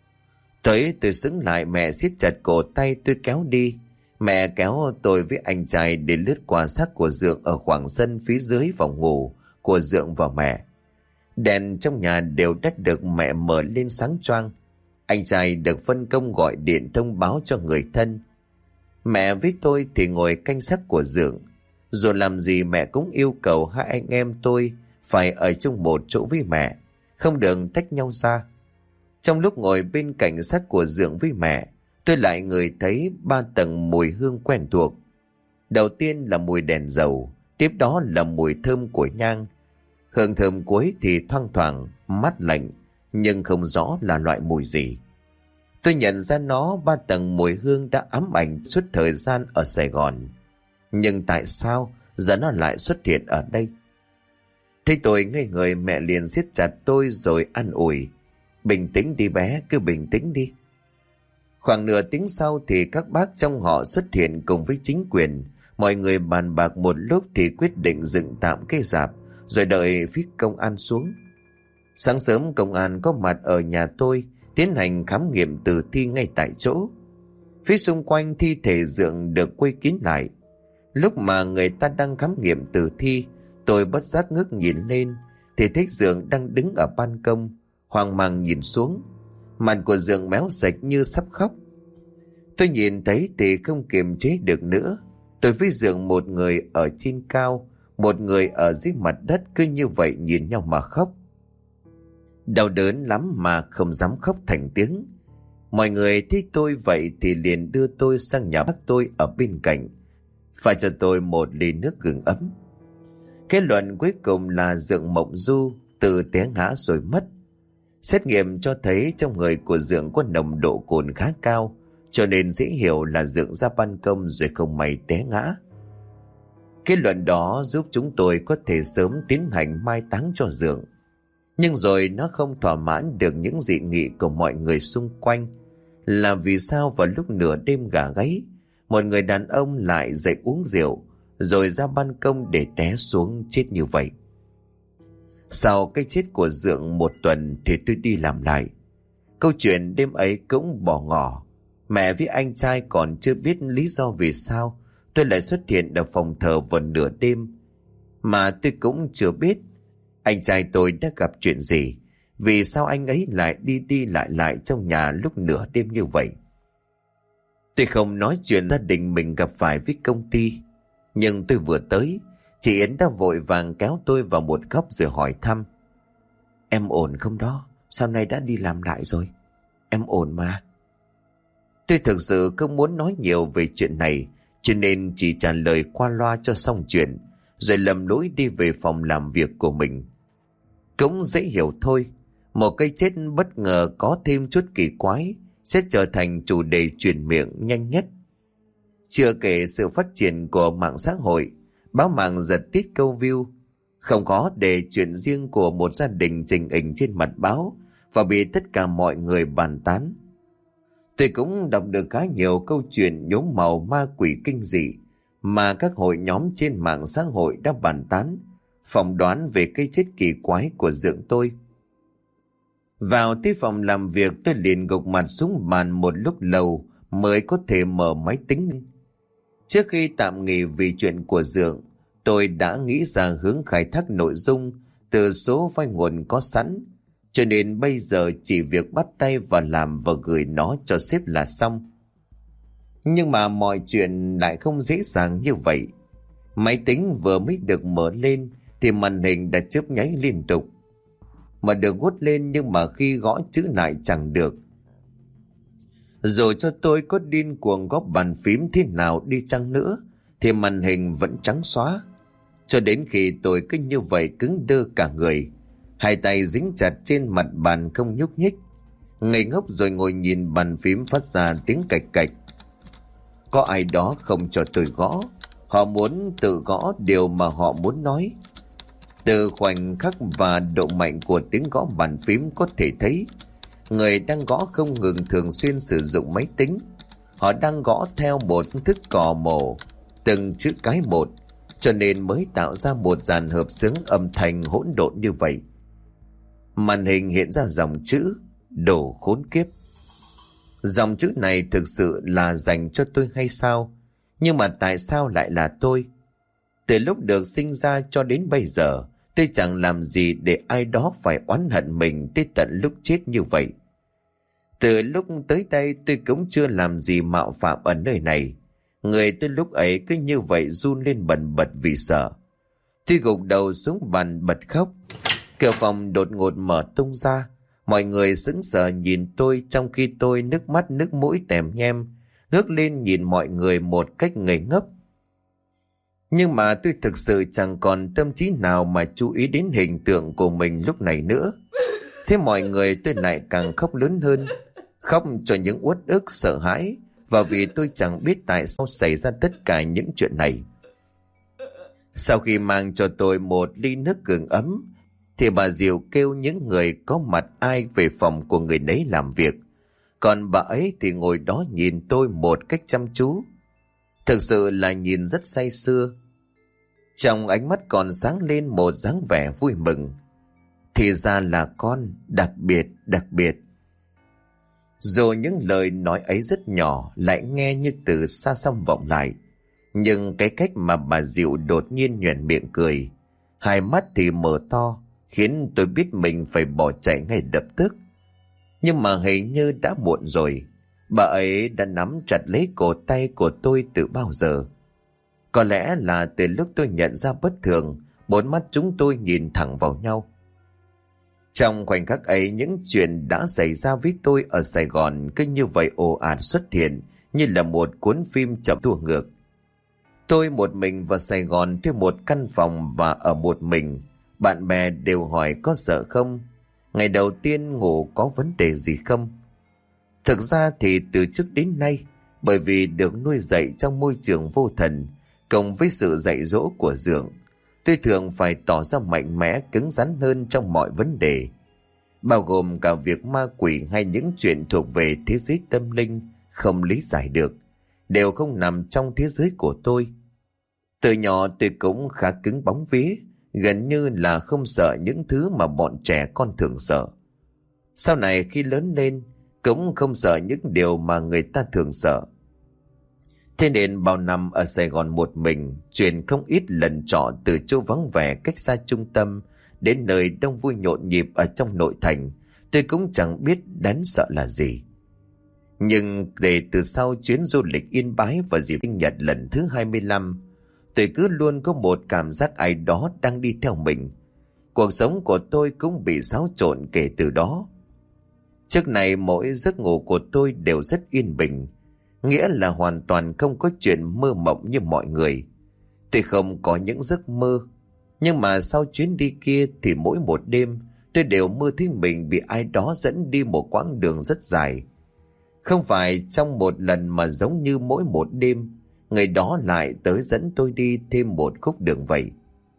Thấy tôi sững lại, mẹ siết chặt cổ tay tôi kéo đi. Mẹ kéo tôi với anh trai để lướt qua xác của Dượng ở khoảng sân phía dưới phòng ngủ của Dượng và mẹ. Đèn trong nhà đều đã được mẹ mở lên sáng choang. Anh trai được phân công gọi điện thông báo cho người thân. Mẹ với tôi thì ngồi canh xác của Dượng. Rồi làm gì mẹ cũng yêu cầu hai anh em tôi phải ở chung một chỗ với mẹ, không được tách nhau ra. Trong lúc ngồi bên cạnh xác của Dượng với mẹ, tôi lại ngửi thấy 3 tầng mùi hương quen thuộc. Đầu tiên là mùi đèn dầu, tiếp đó là mùi thơm của nhang. Hương thơm cuối thì thoang thoảng, mát lạnh, nhưng không rõ là loại mùi gì. Tôi nhận ra nó 3 tầng mùi hương đã ám ảnh suốt thời gian ở Sài Gòn. Nhưng tại sao giờ nó lại xuất hiện ở đây? Thấy tôi ngây người, mẹ liền siết chặt tôi rồi an ủi. Bình tĩnh đi bé, cứ bình tĩnh đi. Khoảng nửa tiếng sau thì các bác trong họ xuất hiện cùng với chính quyền. Mọi người bàn bạc một lúc thì quyết định dựng tạm cái rạp rồi đợi phía công an xuống. Sáng sớm công an có mặt ở nhà tôi tiến hành khám nghiệm tử thi ngay tại chỗ. Phía xung quanh thi thể Dượng được quây kín lại. Lúc mà người ta đang khám nghiệm tử thi, tôi bất giác ngước nhìn lên thì thấy Dượng đang đứng ở ban công, hoang mang nhìn xuống. Mặt của Dượng méo sạch như sắp khóc. Tôi nhìn thấy thì không kiềm chế được nữa. Tôi với Dượng, một người ở trên cao, một người ở dưới mặt đất, cứ như vậy nhìn nhau mà khóc. Đau đớn lắm mà không dám khóc thành tiếng. Mọi người thấy tôi vậy thì liền đưa tôi sang nhà bác tôi ở bên cạnh, pha cho tôi một ly nước gừng ấm. Kết luận cuối cùng là Dượng mộng du, từ té ngã rồi mất. Xét nghiệm cho thấy trong người của Dượng có nồng độ cồn khá cao, cho nên dễ hiểu là Dượng ra ban công rồi không may té ngã. Kết luận đó giúp chúng tôi có thể sớm tiến hành mai táng cho Dượng. Nhưng rồi nó không thỏa mãn được những dị nghị của mọi người xung quanh. Là vì sao vào lúc nửa đêm gà gáy, một người đàn ông lại dậy uống rượu rồi ra ban công để té xuống chết như vậy? Sau cái chết của Dượng 1 tuần thì tôi đi làm lại. Câu chuyện đêm ấy cũng bỏ ngỏ. Mẹ với anh trai còn chưa biết lý do vì sao tôi lại xuất hiện ở phòng thờ vào nửa đêm. Mà tôi cũng chưa biết anh trai tôi đã gặp chuyện gì, vì sao anh ấy lại đi đi lại trong nhà lúc nửa đêm như vậy. Tôi không nói chuyện gia đình mình gặp phải với công ty, nhưng tôi vừa tới, chị Yến đã vội vàng kéo tôi vào một góc rồi hỏi thăm. Em ổn không đó? Sao nay đã đi làm lại rồi? Em ổn mà. Tôi thực sự không muốn nói nhiều về chuyện này, cho nên chỉ trả lời qua loa cho xong chuyện, rồi lầm lũi đi về phòng làm việc của mình. Cũng dễ hiểu thôi, một cái chết bất ngờ có thêm chút kỳ quái sẽ trở thành chủ đề truyền miệng nhanh nhất. Chưa kể sự phát triển của mạng xã hội, báo mạng giật tít câu view. Không có để chuyện riêng của một gia đình trình hình trên mặt báo và bị tất cả mọi người bàn tán. Tôi cũng đọc được khá nhiều câu chuyện nhuốm màu ma quỷ kinh dị mà các hội nhóm trên mạng xã hội đã bàn tán, phỏng đoán về cái chết kỳ quái của Dượng tôi. Vào tới phòng làm việc, tôi liền gục mặt xuống bàn một lúc lâu mới có thể mở máy tính. Trước khi tạm nghỉ vì chuyện của Dượng, tôi đã nghĩ ra hướng khai thác nội dung từ số file nguồn có sẵn, cho nên bây giờ chỉ việc bắt tay vào làm và gửi nó cho sếp là xong. Nhưng mà mọi chuyện lại không dễ dàng như vậy. Máy tính vừa mới được mở lên thì màn hình đã chớp nháy liên tục. Mà được hút lên nhưng mà khi gõ chữ lại chẳng được. Dù cho tôi có điên cuồng gõ bàn phím thế nào đi chăng nữa thì màn hình vẫn trắng xóa. Cho đến khi tôi cứ như vậy cứng đơ cả người, hai tay dính chặt trên mặt bàn không nhúc nhích, ngây ngốc rồi ngồi nhìn bàn phím phát ra tiếng cạch cạch. Có ai đó không cho tôi gõ. Họ muốn tự gõ điều mà họ muốn nói. Từ khoảnh khắc và độ mạnh của tiếng gõ bàn phím có thể thấy người đang gõ không ngừng thường xuyên sử dụng máy tính. Họ đang gõ theo một phương thức cò mổ, từng chữ cái một, cho nên mới tạo ra một dàn hợp xướng âm thanh hỗn độn như vậy. Màn hình hiện ra dòng chữ đồ khốn kiếp. Dòng chữ này thực sự là dành cho tôi hay sao? Nhưng mà tại sao lại là tôi? Từ lúc được sinh ra cho đến bây giờ, tôi chẳng làm gì để ai đó phải oán hận mình tới tận lúc chết như vậy. Từ lúc tới đây tôi cũng chưa làm gì mạo phạm ở nơi này. Người tôi lúc ấy cứ như vậy run lên bần bật vì sợ. Tôi gục đầu xuống bàn bật khóc. Cửa phòng đột ngột mở tung ra. Mọi người sững sờ nhìn tôi trong khi tôi nước mắt nước mũi tèm nhem, ngước lên nhìn mọi người một cách ngây ngốc. Nhưng mà tôi thực sự chẳng còn tâm trí nào mà chú ý đến hình tượng của mình lúc này nữa. Thế mọi người tôi lại càng khóc lớn hơn, khóc cho những uất ức sợ hãi, và vì tôi chẳng biết tại sao xảy ra tất cả những chuyện này. Sau khi mang cho tôi một ly nước gừng ấm, thì bà Diệu kêu những người có mặt ai về phòng của người nấy làm việc. Còn bà ấy thì ngồi đó nhìn tôi một cách chăm chú. Thực sự là nhìn rất say sưa. Trong ánh mắt còn sáng lên một dáng vẻ vui mừng. Thì ra là con, đặc biệt, đặc biệt. Dù những lời nói ấy rất nhỏ, lại nghe như từ xa xăm vọng lại. Nhưng cái cách mà bà Diệu đột nhiên nhoẻn miệng cười, hai mắt thì mở to, khiến tôi biết mình phải bỏ chạy ngay lập tức. Nhưng mà hình như đã muộn rồi. Bà ấy đã nắm chặt lấy cổ tay của tôi từ bao giờ. Có lẽ là từ lúc tôi nhận ra bất thường, bốn mắt chúng tôi nhìn thẳng vào nhau. Trong khoảnh khắc ấy, những chuyện đã xảy ra với tôi ở Sài Gòn cứ như vậy ồ ạt xuất hiện, như là một cuốn phim chậm tua ngược. Tôi một mình vào Sài Gòn thuê một căn phòng và ở một mình. Bạn bè đều hỏi có sợ không? Ngày đầu tiên ngủ có vấn đề gì không? Thực ra thì từ trước đến nay, bởi vì được nuôi dạy trong môi trường vô thần, cộng với sự dạy dỗ của Dượng, tôi thường phải tỏ ra mạnh mẽ, cứng rắn hơn trong mọi vấn đề, bao gồm cả việc ma quỷ hay những chuyện thuộc về thế giới tâm linh không lý giải được, đều không nằm trong thế giới của tôi. Từ nhỏ tôi cũng khá cứng bóng vía, gần như là không sợ những thứ mà bọn trẻ con thường sợ. Sau này khi lớn lên, cũng không sợ những điều mà người ta thường sợ. Thế nên bao năm ở Sài Gòn một mình, chuyển không ít lần trọ từ chỗ vắng vẻ cách xa trung tâm đến nơi đông vui nhộn nhịp ở trong nội thành, tôi cũng chẳng biết đáng sợ là gì. Nhưng để từ sau chuyến du lịch Yên Bái vào dịp sinh nhật lần thứ 25, tôi cứ luôn có một cảm giác ai đó đang đi theo mình. Cuộc sống của tôi cũng bị xáo trộn kể từ đó. Trước này mỗi giấc ngủ của tôi đều rất yên bình, nghĩa là hoàn toàn không có chuyện mơ mộng như mọi người. Tôi không có những giấc mơ, nhưng mà sau chuyến đi kia thì mỗi một đêm tôi đều mơ thấy mình bị ai đó dẫn đi một quãng đường rất dài. Không phải trong một lần mà giống như mỗi một đêm, người đó lại tới dẫn tôi đi thêm một khúc đường vậy.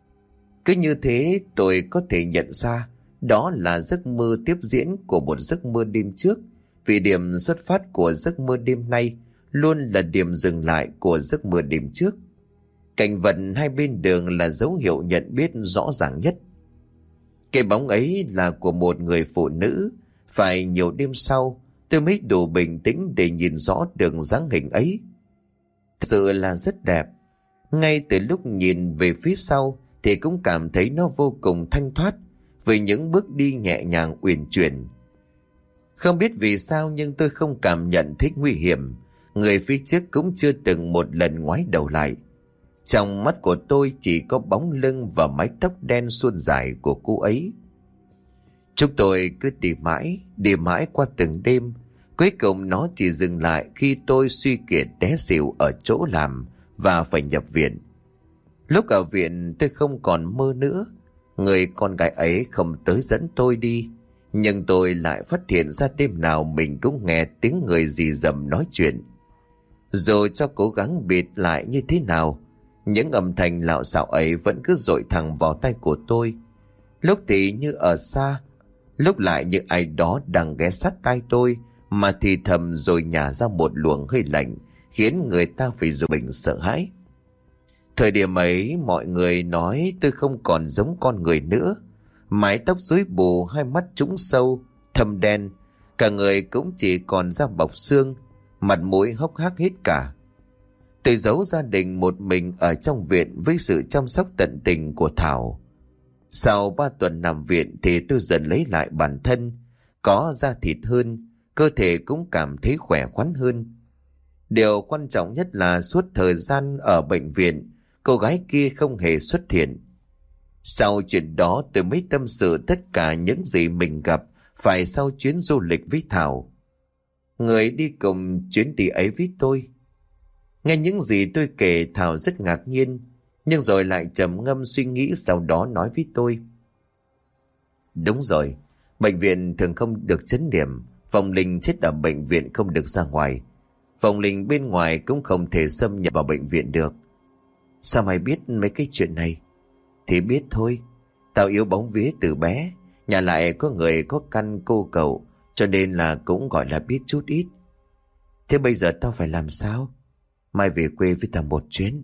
Cứ như thế tôi có thể nhận ra đó là giấc mơ tiếp diễn của một giấc mơ đêm trước, vì điểm xuất phát của giấc mơ đêm nay luôn là điểm dừng lại của giấc mơ đêm trước. Cảnh vật hai bên đường là dấu hiệu nhận biết rõ ràng nhất. Cái bóng ấy là của một người phụ nữ. Phải nhiều đêm sau tôi mới đủ bình tĩnh để nhìn rõ được dáng hình ấy. Thật sự là rất đẹp. Ngay từ lúc nhìn về phía sau thì cũng cảm thấy nó vô cùng thanh thoát, với những bước đi nhẹ nhàng uyển chuyển. Không biết vì sao nhưng tôi không cảm nhận thấy nguy hiểm. Người phía trước cũng chưa từng một lần ngoái đầu lại. Trong mắt của tôi chỉ có bóng lưng và mái tóc đen suôn dài của cô ấy. Chúng tôi cứ đi mãi qua từng đêm. Cuối cùng nó chỉ dừng lại khi tôi suy kiệt té xỉu ở chỗ làm và phải nhập viện. Lúc ở viện tôi không còn mơ nữa. Người con gái ấy không tới dẫn tôi đi, nhưng tôi lại phát hiện ra đêm nào mình cũng nghe tiếng người rì rầm nói chuyện. Rồi cho cố gắng bịt lại như thế nào, Những âm thanh lạo xạo ấy vẫn cứ dội thẳng vào tai của tôi. Lúc thì như ở xa, lúc lại như ai đó đang ghé sát tai tôi mà thì thầm rồi nhả ra một luồng hơi lạnh, khiến người ta phải dùng mình sợ hãi. Thời điểm ấy mọi người nói tôi không còn giống con người nữa. Mái tóc rối bù, hai mắt trũng sâu, thâm đen, cả người cũng chỉ còn da bọc xương, mặt mũi hốc hác hết cả. Tôi giấu gia đình một mình ở trong viện với sự chăm sóc tận tình của Thảo. Sau 3 tuần nằm viện thì tôi dần lấy lại bản thân, có da thịt hơn, cơ thể cũng cảm thấy khỏe khoắn hơn. Điều quan trọng nhất là suốt thời gian ở bệnh viện, cô gái kia không hề xuất hiện. Sau chuyện đó tôi mới tâm sự tất cả những gì mình gặp phải sau chuyến du lịch với Thảo, người đi cùng chuyến đi ấy với tôi. Nghe những gì tôi kể, Thảo rất ngạc nhiên, nhưng rồi lại trầm ngâm suy nghĩ, sau đó nói với tôi. Đúng rồi, bệnh viện thường không được chấn điểm, vong linh chết ở bệnh viện không được ra ngoài. Vong linh bên ngoài cũng không thể xâm nhập vào bệnh viện được. Sao mày biết mấy cái chuyện này? Thì biết thôi, tao yếu bóng vía từ bé, nhà lại có người có căn cô cậu, cho nên là cũng gọi là biết chút ít. Thế bây giờ tao phải làm sao? Mai về quê với tao một chuyến.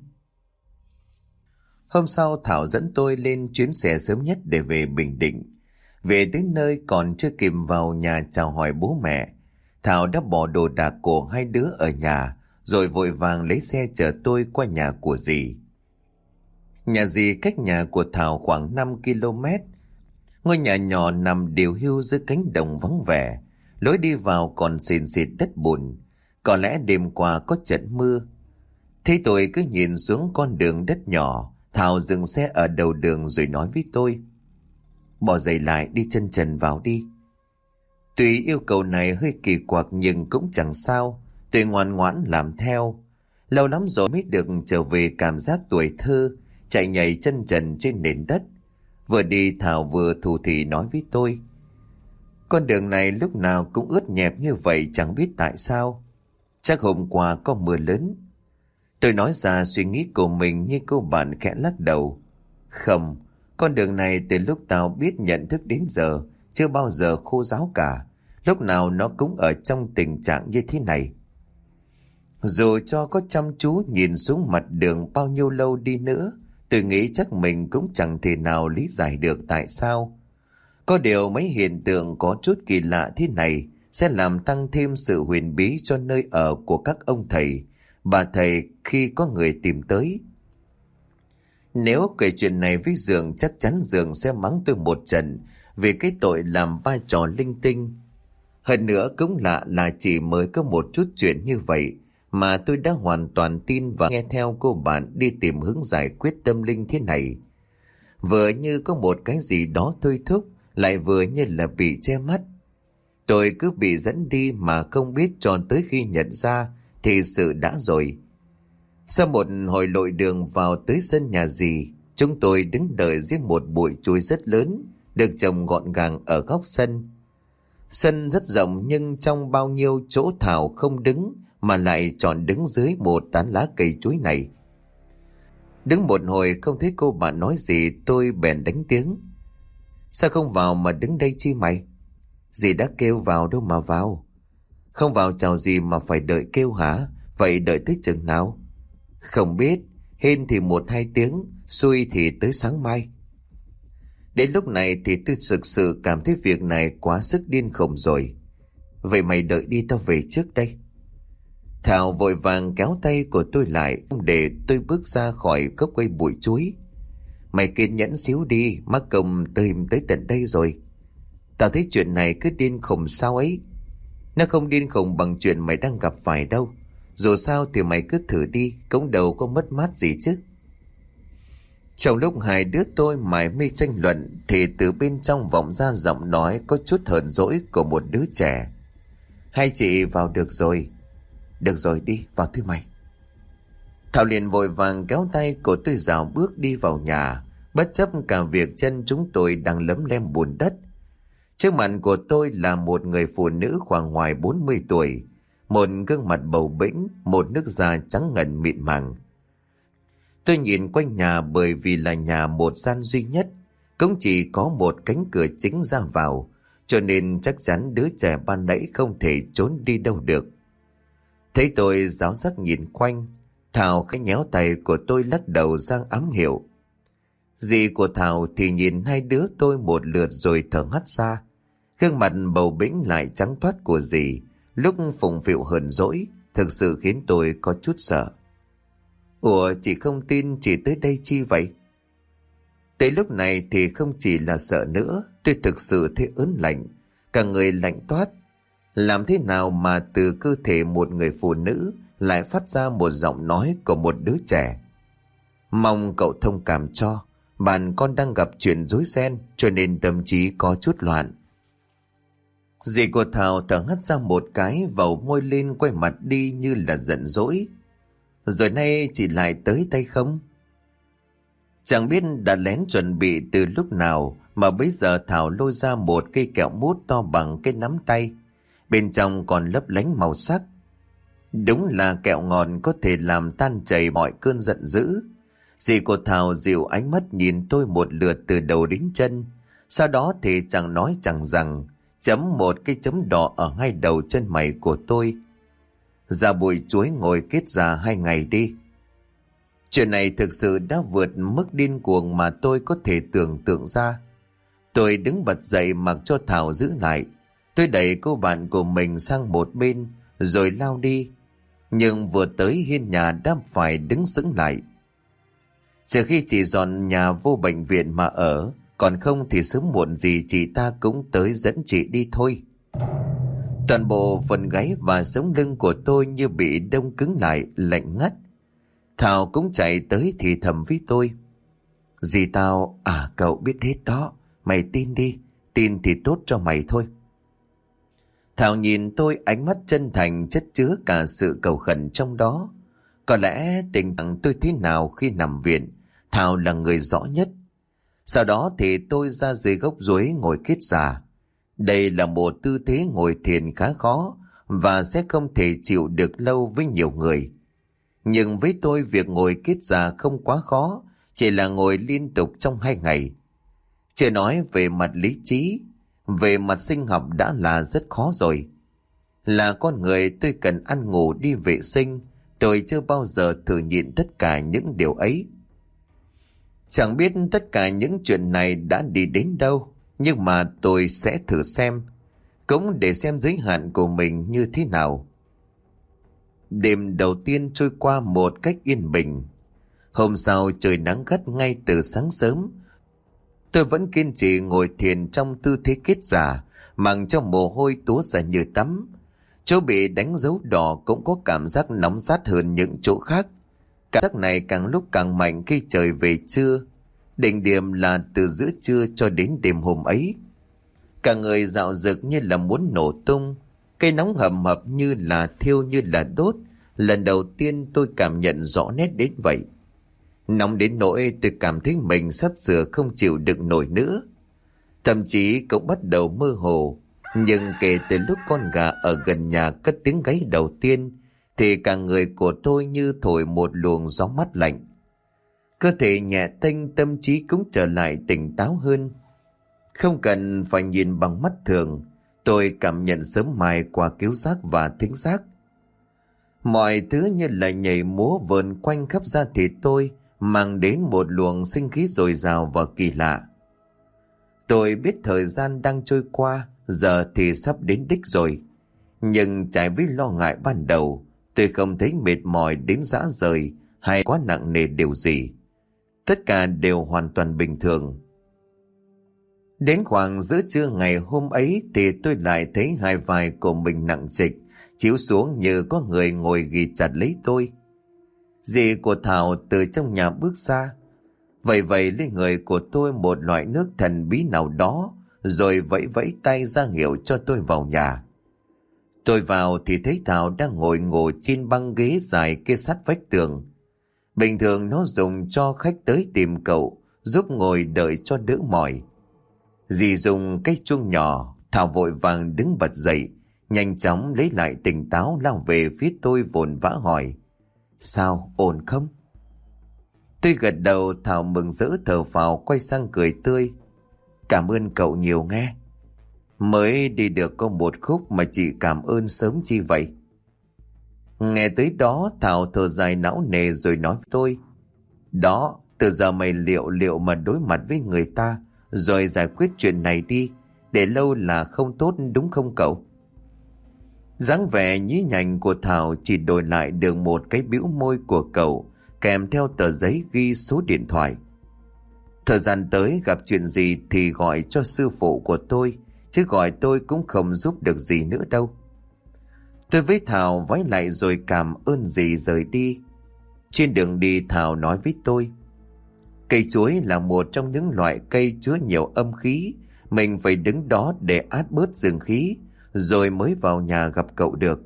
Hôm sau Thảo dẫn tôi lên chuyến xe sớm nhất để về Bình Định. Về tới nơi còn chưa kịp vào nhà chào hỏi bố mẹ, Thảo đã bỏ đồ đạc của hai đứa ở nhà, rồi vội vàng lấy xe chở tôi qua nhà của dì. Nhà dì cách nhà của Thảo khoảng 5 km. Ngôi nhà nhỏ nằm điều hưu giữa cánh đồng vắng vẻ, lối đi vào còn xìn xịt đất bùn. Có lẽ đêm qua có trận mưa. Thế tôi cứ nhìn xuống con đường đất nhỏ, Thảo dừng xe ở đầu đường rồi nói với tôi. Bỏ giày lại, đi chân trần vào đi. Tuy yêu cầu này hơi kỳ quặc nhưng cũng chẳng sao, tôi ngoan ngoãn làm theo. Lâu lắm rồi mới được trở về cảm giác tuổi thơ, chạy nhảy chân trần trên nền đất. Vừa đi Thảo vừa thủ thỉ nói với tôi. Con đường này lúc nào cũng ướt nhẹp như vậy, chẳng biết tại sao. Chắc hôm qua có mưa lớn. Tôi nói ra suy nghĩ của mình nhưng cô bạn khẽ lắc đầu. Không, con đường này từ lúc tao biết nhận thức đến giờ chưa bao giờ khô ráo cả. Lúc nào nó cũng ở trong tình trạng như thế này. Dù cho có chăm chú nhìn xuống mặt đường bao nhiêu lâu đi nữa, tôi nghĩ chắc mình cũng chẳng thể nào lý giải được tại sao. Có điều mấy hiện tượng có chút kỳ lạ thế này sẽ làm tăng thêm sự huyền bí cho nơi ở của các ông thầy, bà thầy khi có người tìm tới. Nếu kể chuyện này với Dượng, chắc chắn Dượng sẽ mắng tôi một trận vì cái tội làm vai trò linh tinh. Hơn nữa cũng lạ là chỉ mới có một chút chuyện như vậy mà tôi đã hoàn toàn tin và nghe theo cô bạn đi tìm hướng giải quyết tâm linh thế này. Vừa như có một cái gì đó thôi thúc, lại vừa như là bị che mắt. Tôi cứ bị dẫn đi mà không biết, cho tới khi nhận ra thì sự đã rồi. Sau một hồi lội đường vào tới sân nhà dì, chúng tôi đứng đợi dưới một bụi chuối rất lớn được trồng gọn gàng ở góc sân. Sân rất rộng nhưng trong bao nhiêu chỗ Thảo không đứng mà lại chọn đứng dưới một tán lá cây chuối này. Đứng một hồi không thấy cô bạn nói gì, tôi bèn đánh tiếng. Sao không vào mà đứng đây chi mày? Dì đã kêu vào đâu mà vào. Không vào chào gì mà phải đợi kêu hả? Vậy đợi tới chừng nào? Không biết, hên thì 1-2 tiếng, xui thì tới sáng mai. Đến lúc này thì tôi thực sự cảm thấy việc này quá sức điên khùng rồi. Vậy mày đợi đi, tao về trước đây. Thảo vội vàng kéo tay của tôi lại, không để tôi bước ra khỏi gốc cây bụi chuối. Mày kiên nhẫn xíu đi, mắc công tìm tới tận đây rồi. Tao thấy chuyện này cứ điên khùng sao ấy. Nó không điên khùng bằng chuyện mày đang gặp phải đâu. Dù sao thì mày cứ thử đi, cũng đâu có mất mát gì chứ. Trong lúc hai đứa tôi mải mê tranh luận thì từ bên trong vọng ra giọng nói có chút hờn dỗi của một đứa trẻ. Hai chị vào được rồi. Được rồi, đi vào thôi mày. Thảo liền vội vàng kéo tay của tôi rào bước đi vào nhà, bất chấp cả việc chân chúng tôi đang lấm lem bùn đất. Trước mặt của tôi là một người phụ nữ khoảng ngoài 40 tuổi, một gương mặt bầu bĩnh, một nước da trắng ngần mịn màng. Tôi nhìn quanh nhà, bởi vì là nhà một gian duy nhất, cũng chỉ có một cánh cửa chính ra vào, cho nên chắc chắn đứa trẻ ban nãy không thể trốn đi đâu được. Thấy tôi ráo sắc nhìn quanh, Thảo khẽ nhéo tay của tôi lắc đầu ra ám hiệu. Dì của Thảo thì nhìn hai đứa tôi một lượt rồi thở hắt ra. Gương mặt bầu bĩnh lại trắng toát của dì, lúc phụng phịu hờn dỗi, thực sự khiến tôi có chút sợ. Ủa, chị không tin, chị tới đây chi vậy? Tới lúc này thì không chỉ là sợ nữa, tôi thực sự thấy ớn lạnh, cả người lạnh toát. Làm thế nào mà từ cơ thể một người phụ nữ lại phát ra một giọng nói của một đứa trẻ? Mong cậu thông cảm cho, bạn con đang gặp chuyện rối ren, cho nên tâm trí có chút loạn. Dì của Thảo thở hắt ra một cái, vầu môi lên, quay mặt đi như là giận dỗi. Rồi nay chị lại tới tay không? Chẳng biết đã lén chuẩn bị từ lúc nào mà bây giờ Thảo lôi ra một cây kẹo mút to bằng cái nắm tay, bên trong còn lấp lánh màu sắc. Đúng là kẹo ngọt có thể làm tan chảy mọi cơn giận dữ. Dì của Thảo dịu ánh mắt nhìn tôi một lượt từ đầu đến chân, sau đó thì chẳng nói chẳng rằng chấm một cái chấm đỏ ở hai đầu chân mày của tôi. Ra bụi chuối ngồi kết già 2 ngày đi. Chuyện này thực sự đã vượt mức điên cuồng mà tôi có thể tưởng tượng ra. Tôi đứng bật dậy mặc cho Thảo giữ lại. Tôi đẩy cô bạn của mình sang một bên rồi lao đi. Nhưng vừa tới hiên nhà đã phải đứng sững lại. Trừ khi chị dọn nhà vô bệnh viện mà ở, còn không thì sớm muộn gì chị ta cũng tới dẫn chị đi thôi. Toàn bộ phần gáy và sống lưng của tôi như bị đông cứng lại, lạnh ngắt. Thảo cũng chạy tới thì thầm với tôi. Dì tao, cậu biết hết đó, mày tin đi, tin thì tốt cho mày thôi. Thảo nhìn tôi, ánh mắt chân thành chất chứa cả sự cầu khẩn trong đó. Có lẽ tình trạng tôi thế nào khi nằm viện, Thảo là người rõ nhất. Sau đó thì tôi ra dưới gốc chuối ngồi kết già. Đây là một tư thế ngồi thiền khá khó và sẽ không thể chịu được lâu với nhiều người. Nhưng với tôi việc ngồi kết già không quá khó, chỉ là ngồi liên tục trong 2 ngày. Chưa nói về mặt lý trí, về mặt sinh học đã là rất khó rồi. Là con người tôi cần ăn ngủ đi vệ sinh, tôi chưa bao giờ thử nhịn tất cả những điều ấy. Chẳng biết tất cả những chuyện này đã đi đến đâu, nhưng mà tôi sẽ thử xem, cũng để xem giới hạn của mình như thế nào. Đêm đầu tiên trôi qua một cách yên bình. Hôm sau trời nắng gắt ngay từ sáng sớm. Tôi vẫn kiên trì ngồi thiền trong tư thế kết già, mặc cho mồ hôi túa ra như tắm. Chỗ bị đánh dấu đỏ cũng có cảm giác nóng rát hơn những chỗ khác. Cảm giác này càng lúc càng mạnh khi trời về trưa. Đỉnh điểm là từ giữa trưa cho đến đêm hôm ấy. Cả người dạo dực như là muốn nổ tung. Cây nóng hầm hập như là thiêu, như là đốt. Lần đầu tiên tôi cảm nhận rõ nét đến vậy. Nóng đến nỗi tôi cảm thấy mình sắp sửa không chịu đựng nổi nữa. Thậm chí cũng bắt đầu mơ hồ. Nhưng kể từ lúc con gà ở gần nhà cất tiếng gáy đầu tiên, thì cả người của tôi như thổi một luồng gió mát lạnh. Cơ thể nhẹ tênh, tâm trí cũng trở lại tỉnh táo hơn. Không cần phải nhìn bằng mắt thường, tôi cảm nhận sớm mai qua khiếu giác và thính giác. Mọi thứ như là nhảy múa vờn quanh khắp da thịt tôi, mang đến một luồng sinh khí dồi dào và kỳ lạ. Tôi biết thời gian đang trôi qua, giờ thì sắp đến đích rồi. Nhưng trái với lo ngại ban đầu, tôi không thấy mệt mỏi đến rã rời hay quá nặng nề điều gì. Tất cả đều hoàn toàn bình thường. Đến khoảng giữa trưa ngày hôm ấy thì tôi lại thấy hai vai của mình nặng trịch, chiếu xuống như có người ngồi ghì chặt lấy tôi. Dì của Thảo từ trong nhà bước ra, vẩy vẩy lên người của tôi một loại nước thần bí nào đó, rồi vẫy vẫy tay ra hiệu cho tôi vào nhà. Tôi vào thì thấy Thảo đang ngồi ngủ trên băng ghế dài kê sát vách tường. Bình thường nó dùng cho khách tới tìm cậu, giúp ngồi đợi cho đỡ mỏi. Dì dùng cái chuông nhỏ, Thảo vội vàng đứng bật dậy, nhanh chóng lấy lại tỉnh táo lao về phía tôi vồn vã hỏi. Sao, ổn không? Tôi gật đầu, Thảo mừng rỡ thở phào quay sang cười tươi. Cảm ơn cậu nhiều nghe. Mới đi được có một khúc mà chị cảm ơn sớm chi vậy? Nghe tới đó Thảo thở dài não nề rồi nói với tôi. Đó, từ giờ mày liệu mà đối mặt với người ta rồi giải quyết chuyện này đi. Để lâu là không tốt đúng không cậu? Dáng vẻ nhí nhảnh của Thảo chỉ đổi lại được một cái bĩu môi của cậu kèm theo tờ giấy ghi số điện thoại. Thời gian tới gặp chuyện gì thì gọi cho sư phụ của tôi, chứ gọi tôi cũng không giúp được gì nữa đâu. Tôi với Thảo vái lại rồi cảm ơn dì rời đi. Trên đường đi Thảo nói với tôi. Cây chuối là một trong những loại cây chứa nhiều âm khí. Mình phải đứng đó để át bớt dương khí, rồi mới vào nhà gặp cậu được.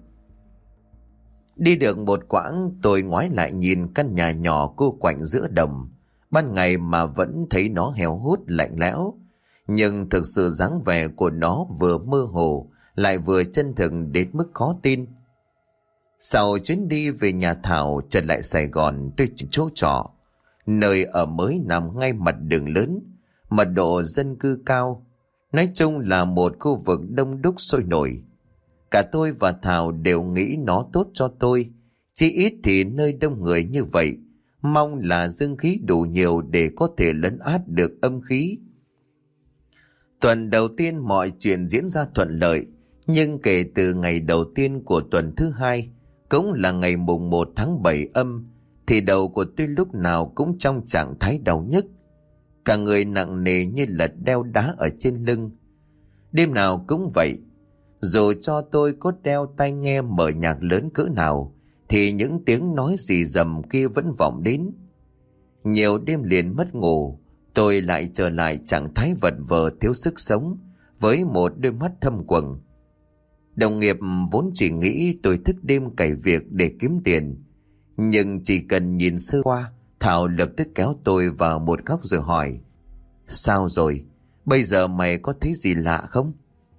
Đi được một quãng tôi ngoái lại nhìn căn nhà nhỏ cô quạnh giữa đồng. Ban ngày mà vẫn thấy nó héo hút lạnh lẽo. Nhưng thực sự dáng vẻ của nó vừa mơ hồ lại vừa chân thực đến mức khó tin. Sau chuyến đi về nhà Thảo trở lại Sài Gòn, tôi chuyển chỗ trọ. Nơi ở mới nằm ngay mặt đường lớn, mật độ dân cư cao. Nói chung là một khu vực đông đúc sôi nổi. Cả tôi và Thảo đều nghĩ nó tốt cho tôi. Chỉ ít thì nơi đông người như vậy, mong là dương khí đủ nhiều để có thể lấn át được âm khí. Tuần đầu tiên mọi chuyện diễn ra thuận lợi. Nhưng kể từ ngày đầu tiên của tuần thứ hai, cũng là ngày mùng 1 tháng 7 âm, thì đầu của tôi lúc nào cũng trong trạng thái đau nhức. Cả người nặng nề như là đeo đá ở trên lưng. Đêm nào cũng vậy. Dù cho tôi có đeo tai nghe mở nhạc lớn cỡ nào, thì những tiếng nói rì rầm kia vẫn vọng đến. Nhiều đêm liền mất ngủ, tôi lại trở lại trạng thái vật vờ thiếu sức sống, với một đôi mắt thâm quầng. Đồng nghiệp vốn chỉ nghĩ tôi thức đêm cày việc để kiếm tiền. Nhưng chỉ cần nhìn sơ qua, Thảo lập tức kéo tôi vào một góc rồi hỏi. Sao rồi? Bây giờ mày có thấy gì lạ không?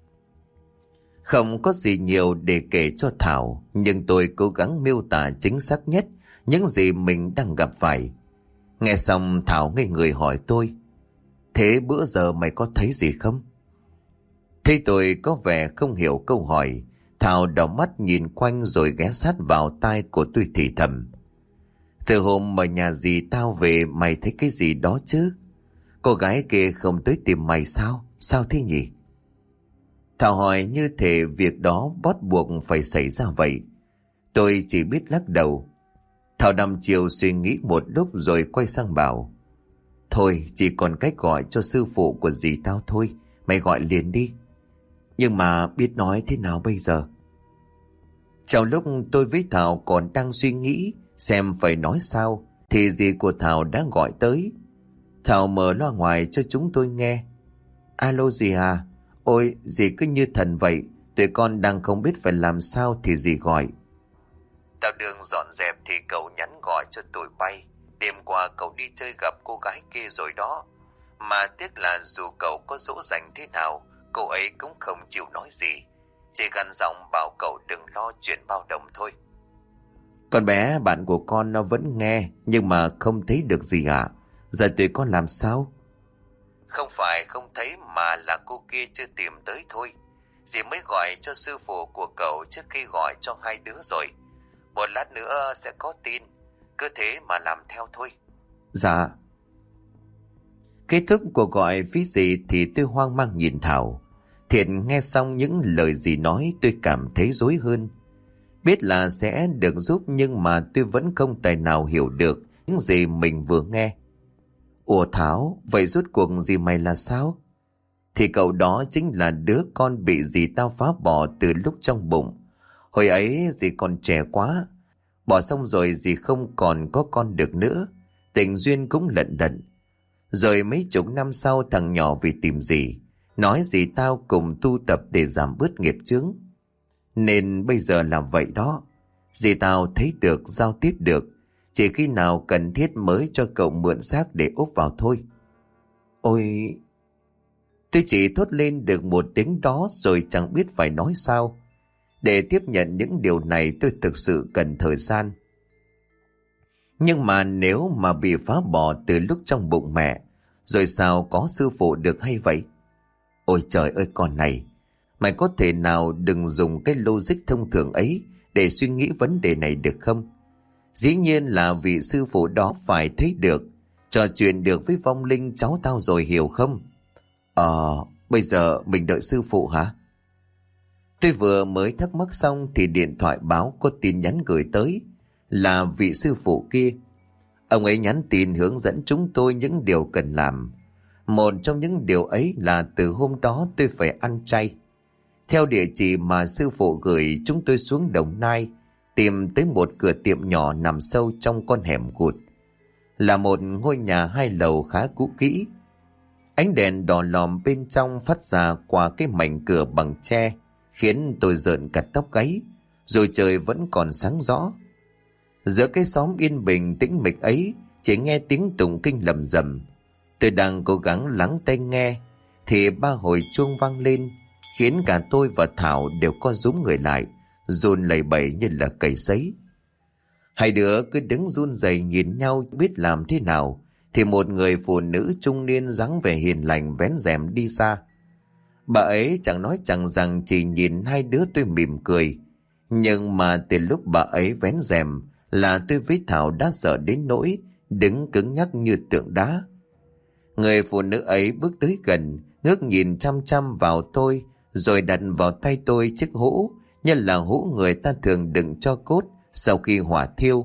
Không có gì nhiều để kể cho Thảo, nhưng tôi cố gắng miêu tả chính xác nhất những gì mình đang gặp phải. Nghe xong Thảo ngây người hỏi tôi. Thế bữa giờ mày có thấy gì không? Thấy tôi có vẻ không hiểu câu hỏi, Thảo đảo mắt nhìn quanh rồi ghé sát vào tai của tôi thì thầm. Từ hôm mà nhà dì tao về mày thấy cái gì đó chứ? Cô gái kia không tới tìm mày sao? Sao thế nhỉ? Thảo hỏi như thể việc đó bắt buộc phải xảy ra vậy. Tôi chỉ biết lắc đầu. Thảo nằm chiều suy nghĩ một lúc rồi quay sang bảo. Thôi chỉ còn cách gọi cho sư phụ của dì tao thôi. Mày gọi liền đi. Nhưng mà biết nói thế nào bây giờ? Trong lúc tôi với Thảo còn đang suy nghĩ xem phải nói sao, thì dì của Thảo đã gọi tới. Thảo mở loa ngoài cho chúng tôi nghe. Alo dì à? Ôi dì cứ như thần vậy. Tụi con đang không biết phải làm sao thì dì gọi. Tao đường dọn dẹp thì cậu nhắn gọi cho tụi bay. Đêm qua cậu đi chơi gặp cô gái kia rồi đó. Mà tiếc là dù cậu có dỗ dành thế nào, cô ấy cũng không chịu nói gì. Chỉ gằn giọng bảo cậu đừng lo chuyện bao đồng thôi. Con bé bạn của con nó vẫn nghe, nhưng mà không thấy được gì ạ. Giờ tụi con làm sao? Không phải không thấy mà là cô kia chưa tìm tới thôi. Dì mới gọi cho sư phụ của cậu trước khi gọi cho hai đứa rồi. Một lát nữa sẽ có tin. Cứ thế mà làm theo thôi. Dạ. Kết thúc cuộc gọi với dì thì tôi hoang mang nhìn Thảo. Thiện nghe xong những lời dì nói tôi cảm thấy rối hơn. Biết là sẽ được giúp nhưng mà tôi vẫn không tài nào hiểu được những gì mình vừa nghe. Ủa Thảo, vậy rốt cuộc dì mày là sao? Thì cậu đó chính là đứa con bị dì tao phá bỏ từ lúc trong bụng. Hồi ấy dì còn trẻ quá. Bỏ xong rồi dì không còn có con được nữa. Tình duyên cũng lận đận. Rồi mấy chục năm sau thằng nhỏ vì tìm dì, nói dì tao cùng tu tập để giảm bớt nghiệp chướng. Nên bây giờ là vậy đó. Dì tao thấy được, giao tiếp được. Chỉ khi nào cần thiết mới cho cậu mượn xác để úp vào thôi. Ôi... Tôi chỉ thốt lên được một tiếng đó rồi chẳng biết phải nói sao. Để tiếp nhận những điều này tôi thực sự cần thời gian. Nhưng mà nếu mà bị phá bỏ từ lúc trong bụng mẹ, rồi sao có sư phụ được hay vậy? Ôi trời ơi con này, mày có thể nào đừng dùng cái logic thông thường ấy để suy nghĩ vấn đề này được không? Dĩ nhiên là vị sư phụ đó phải thấy được, trò chuyện được với vong linh cháu tao rồi, hiểu không? Bây giờ mình đợi sư phụ hả? Tôi vừa mới thắc mắc xong thì điện thoại báo có tin nhắn gửi tới, là vị sư phụ kia. Ông ấy nhắn tin hướng dẫn chúng tôi những điều cần làm. Một trong những điều ấy là từ hôm đó tôi phải ăn chay. Theo địa chỉ mà sư phụ gửi, chúng tôi xuống Đồng Nai, tìm tới một cửa tiệm nhỏ nằm sâu trong con hẻm cụt. Là một ngôi nhà 2 lầu khá cũ kỹ. Ánh đèn đỏ lòm bên trong phát ra qua cái mảnh cửa bằng tre, khiến tôi rợn cả tóc gáy, rồi trời vẫn còn sáng rõ. Giữa cái xóm yên bình tĩnh mịch ấy, chỉ nghe tiếng tụng kinh lầm rầm. Tôi đang cố gắng lắng tai nghe, thì 3 hồi chuông vang lên, khiến cả tôi và Thảo đều co rúm người lại, run lẩy bẩy như là cầy sấy. Hai đứa cứ đứng run rẩy nhìn nhau biết làm thế nào, thì một người phụ nữ trung niên dáng vẻ hiền lành vén rèm đi xa. Bà ấy chẳng nói chẳng rằng, chỉ nhìn hai đứa tôi mỉm cười. Nhưng mà từ lúc bà ấy vén rèm là tôi với Thảo đã sợ đến nỗi đứng cứng nhắc như tượng đá. Người phụ nữ ấy bước tới gần, ngước nhìn chăm chăm vào tôi, rồi đặt vào tay tôi chiếc hũ, như là hũ người ta thường đựng cho cốt sau khi hỏa thiêu.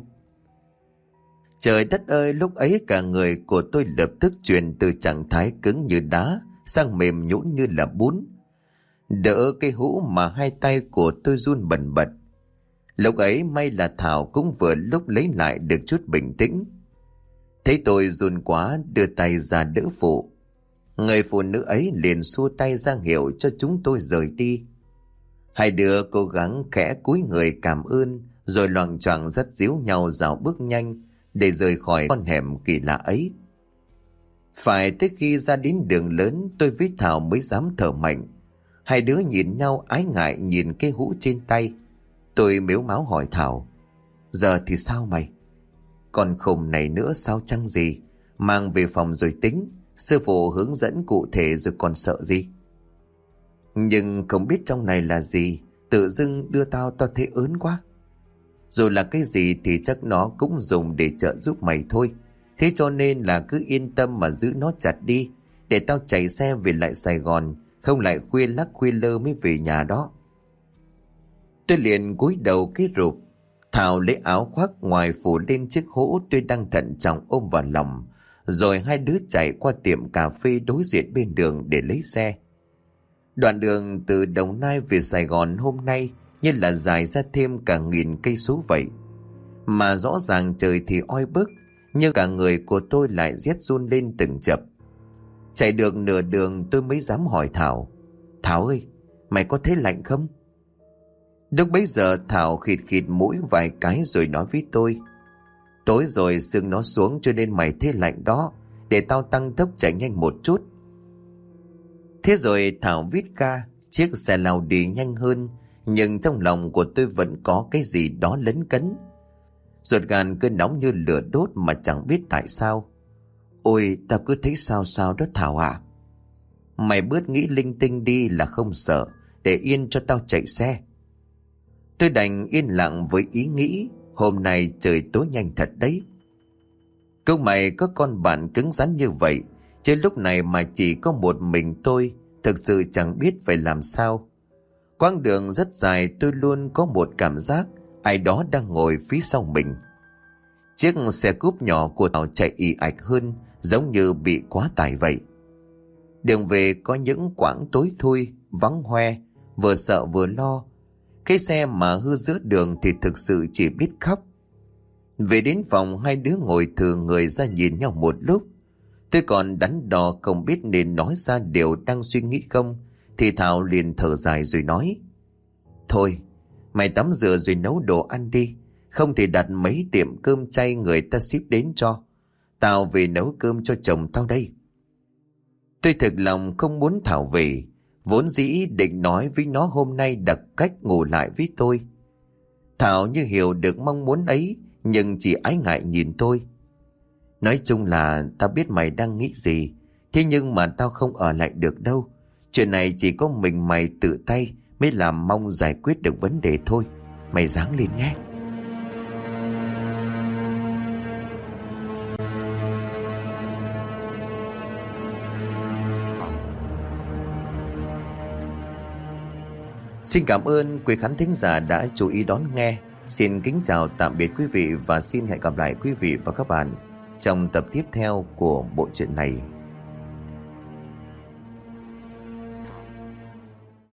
Trời đất ơi, lúc ấy cả người của tôi lập tức chuyển từ trạng thái cứng như đá sang mềm nhũn như là bún. Đỡ cái hũ mà hai tay của tôi run bần bật. Lúc ấy may là Thảo cũng vừa lúc lấy lại được chút bình tĩnh. Thấy tôi run quá, đưa tay ra đỡ phụ. Người phụ nữ ấy liền xua tay ra hiệu cho chúng tôi rời đi. Hai đứa cố gắng khẽ cúi người cảm ơn, rồi loạng choạng dắt díu nhau dạo bước nhanh để rời khỏi con hẻm kỳ lạ ấy. Phải tới khi ra đến đường lớn, tôi với Thảo mới dám thở mạnh. Hai đứa nhìn nhau ái ngại nhìn cái hũ trên tay. Tôi mếu máo hỏi Thảo: giờ thì sao mày? Con khùng này nữa sao chăng gì? Mang về phòng rồi tính, sư phụ hướng dẫn cụ thể rồi còn sợ gì? Nhưng không biết trong này là gì, tự dưng đưa tao thấy ớn quá. Dù là cái gì thì chắc nó cũng dùng để trợ giúp mày thôi. Thế cho nên là cứ yên tâm mà giữ nó chặt đi, để tao chạy xe về lại Sài Gòn, không lại khuya lắc khuya lơ mới về nhà đó. Tôi liền cúi đầu cái rụp. Thảo lấy áo khoác ngoài phủ lên chiếc hũ tôi đang thận trọng ôm vào lòng, rồi hai đứa chạy qua tiệm cà phê đối diện bên đường để lấy xe. Đoạn đường từ Đồng Nai về Sài Gòn hôm nay như là dài ra thêm cả 1000 cây số vậy. Mà rõ ràng trời thì oi bức, nhưng cả người của tôi lại rét run lên từng chập. Chạy được nửa đường tôi mới dám hỏi Thảo: Thảo ơi, mày có thấy lạnh không? Lúc bấy giờ Thảo khịt khịt mũi vài cái rồi nói với tôi: tối rồi sương nó xuống cho nên mày thấy lạnh đó, để tao tăng tốc chạy nhanh một chút. Thế rồi Thảo vít ga, chiếc xe lao đi nhanh hơn, nhưng trong lòng của tôi vẫn có cái gì đó lấn cấn. Ruột gan cứ nóng như lửa đốt mà chẳng biết tại sao. Ôi, tao cứ thấy sao sao đó Thảo à. Mày bớt nghĩ linh tinh đi là không sợ, để yên cho tao chạy xe. Tôi đành yên lặng với ý nghĩ hôm nay trời tối nhanh thật đấy. Câu mày có con bạn cứng rắn như vậy, chứ lúc này mà chỉ có một mình tôi, thực sự chẳng biết phải làm sao. Quãng đường rất dài, tôi luôn có một cảm giác ai đó đang ngồi phía sau mình. Chiếc xe cúp nhỏ của Thảo chạy ì ạch hơn, giống như bị quá tải vậy. Đường về có những quãng tối thui, vắng hoe, vừa sợ vừa lo. Cái xe mà hư giữa đường thì thực sự chỉ biết khóc. Về đến phòng, hai đứa ngồi thừ người ra nhìn nhau một lúc. Tôi còn đắn đo không biết nên nói ra điều đang suy nghĩ không, thì Thảo liền thở dài rồi nói: thôi, mày tắm rửa rồi nấu đồ ăn đi, không thì đặt mấy tiệm cơm chay người ta ship đến cho. Tao về nấu cơm cho chồng tao đây. Tôi thực lòng không muốn Thảo về, vốn dĩ định nói với nó hôm nay đặt cách ngủ lại với tôi. Thảo như hiểu được mong muốn ấy, nhưng chỉ ái ngại nhìn tôi. Nói chung là tao biết mày đang nghĩ gì, thế nhưng mà tao không ở lại được đâu. Chuyện này chỉ có mình mày tự tay mới làm mong giải quyết được vấn đề thôi. Mày ráng lên nhé. Xin cảm ơn quý khán thính giả đã chú ý đón nghe. Xin kính chào tạm biệt quý vị và xin hẹn gặp lại quý vị và các bạn trong tập tiếp theo của bộ truyện này.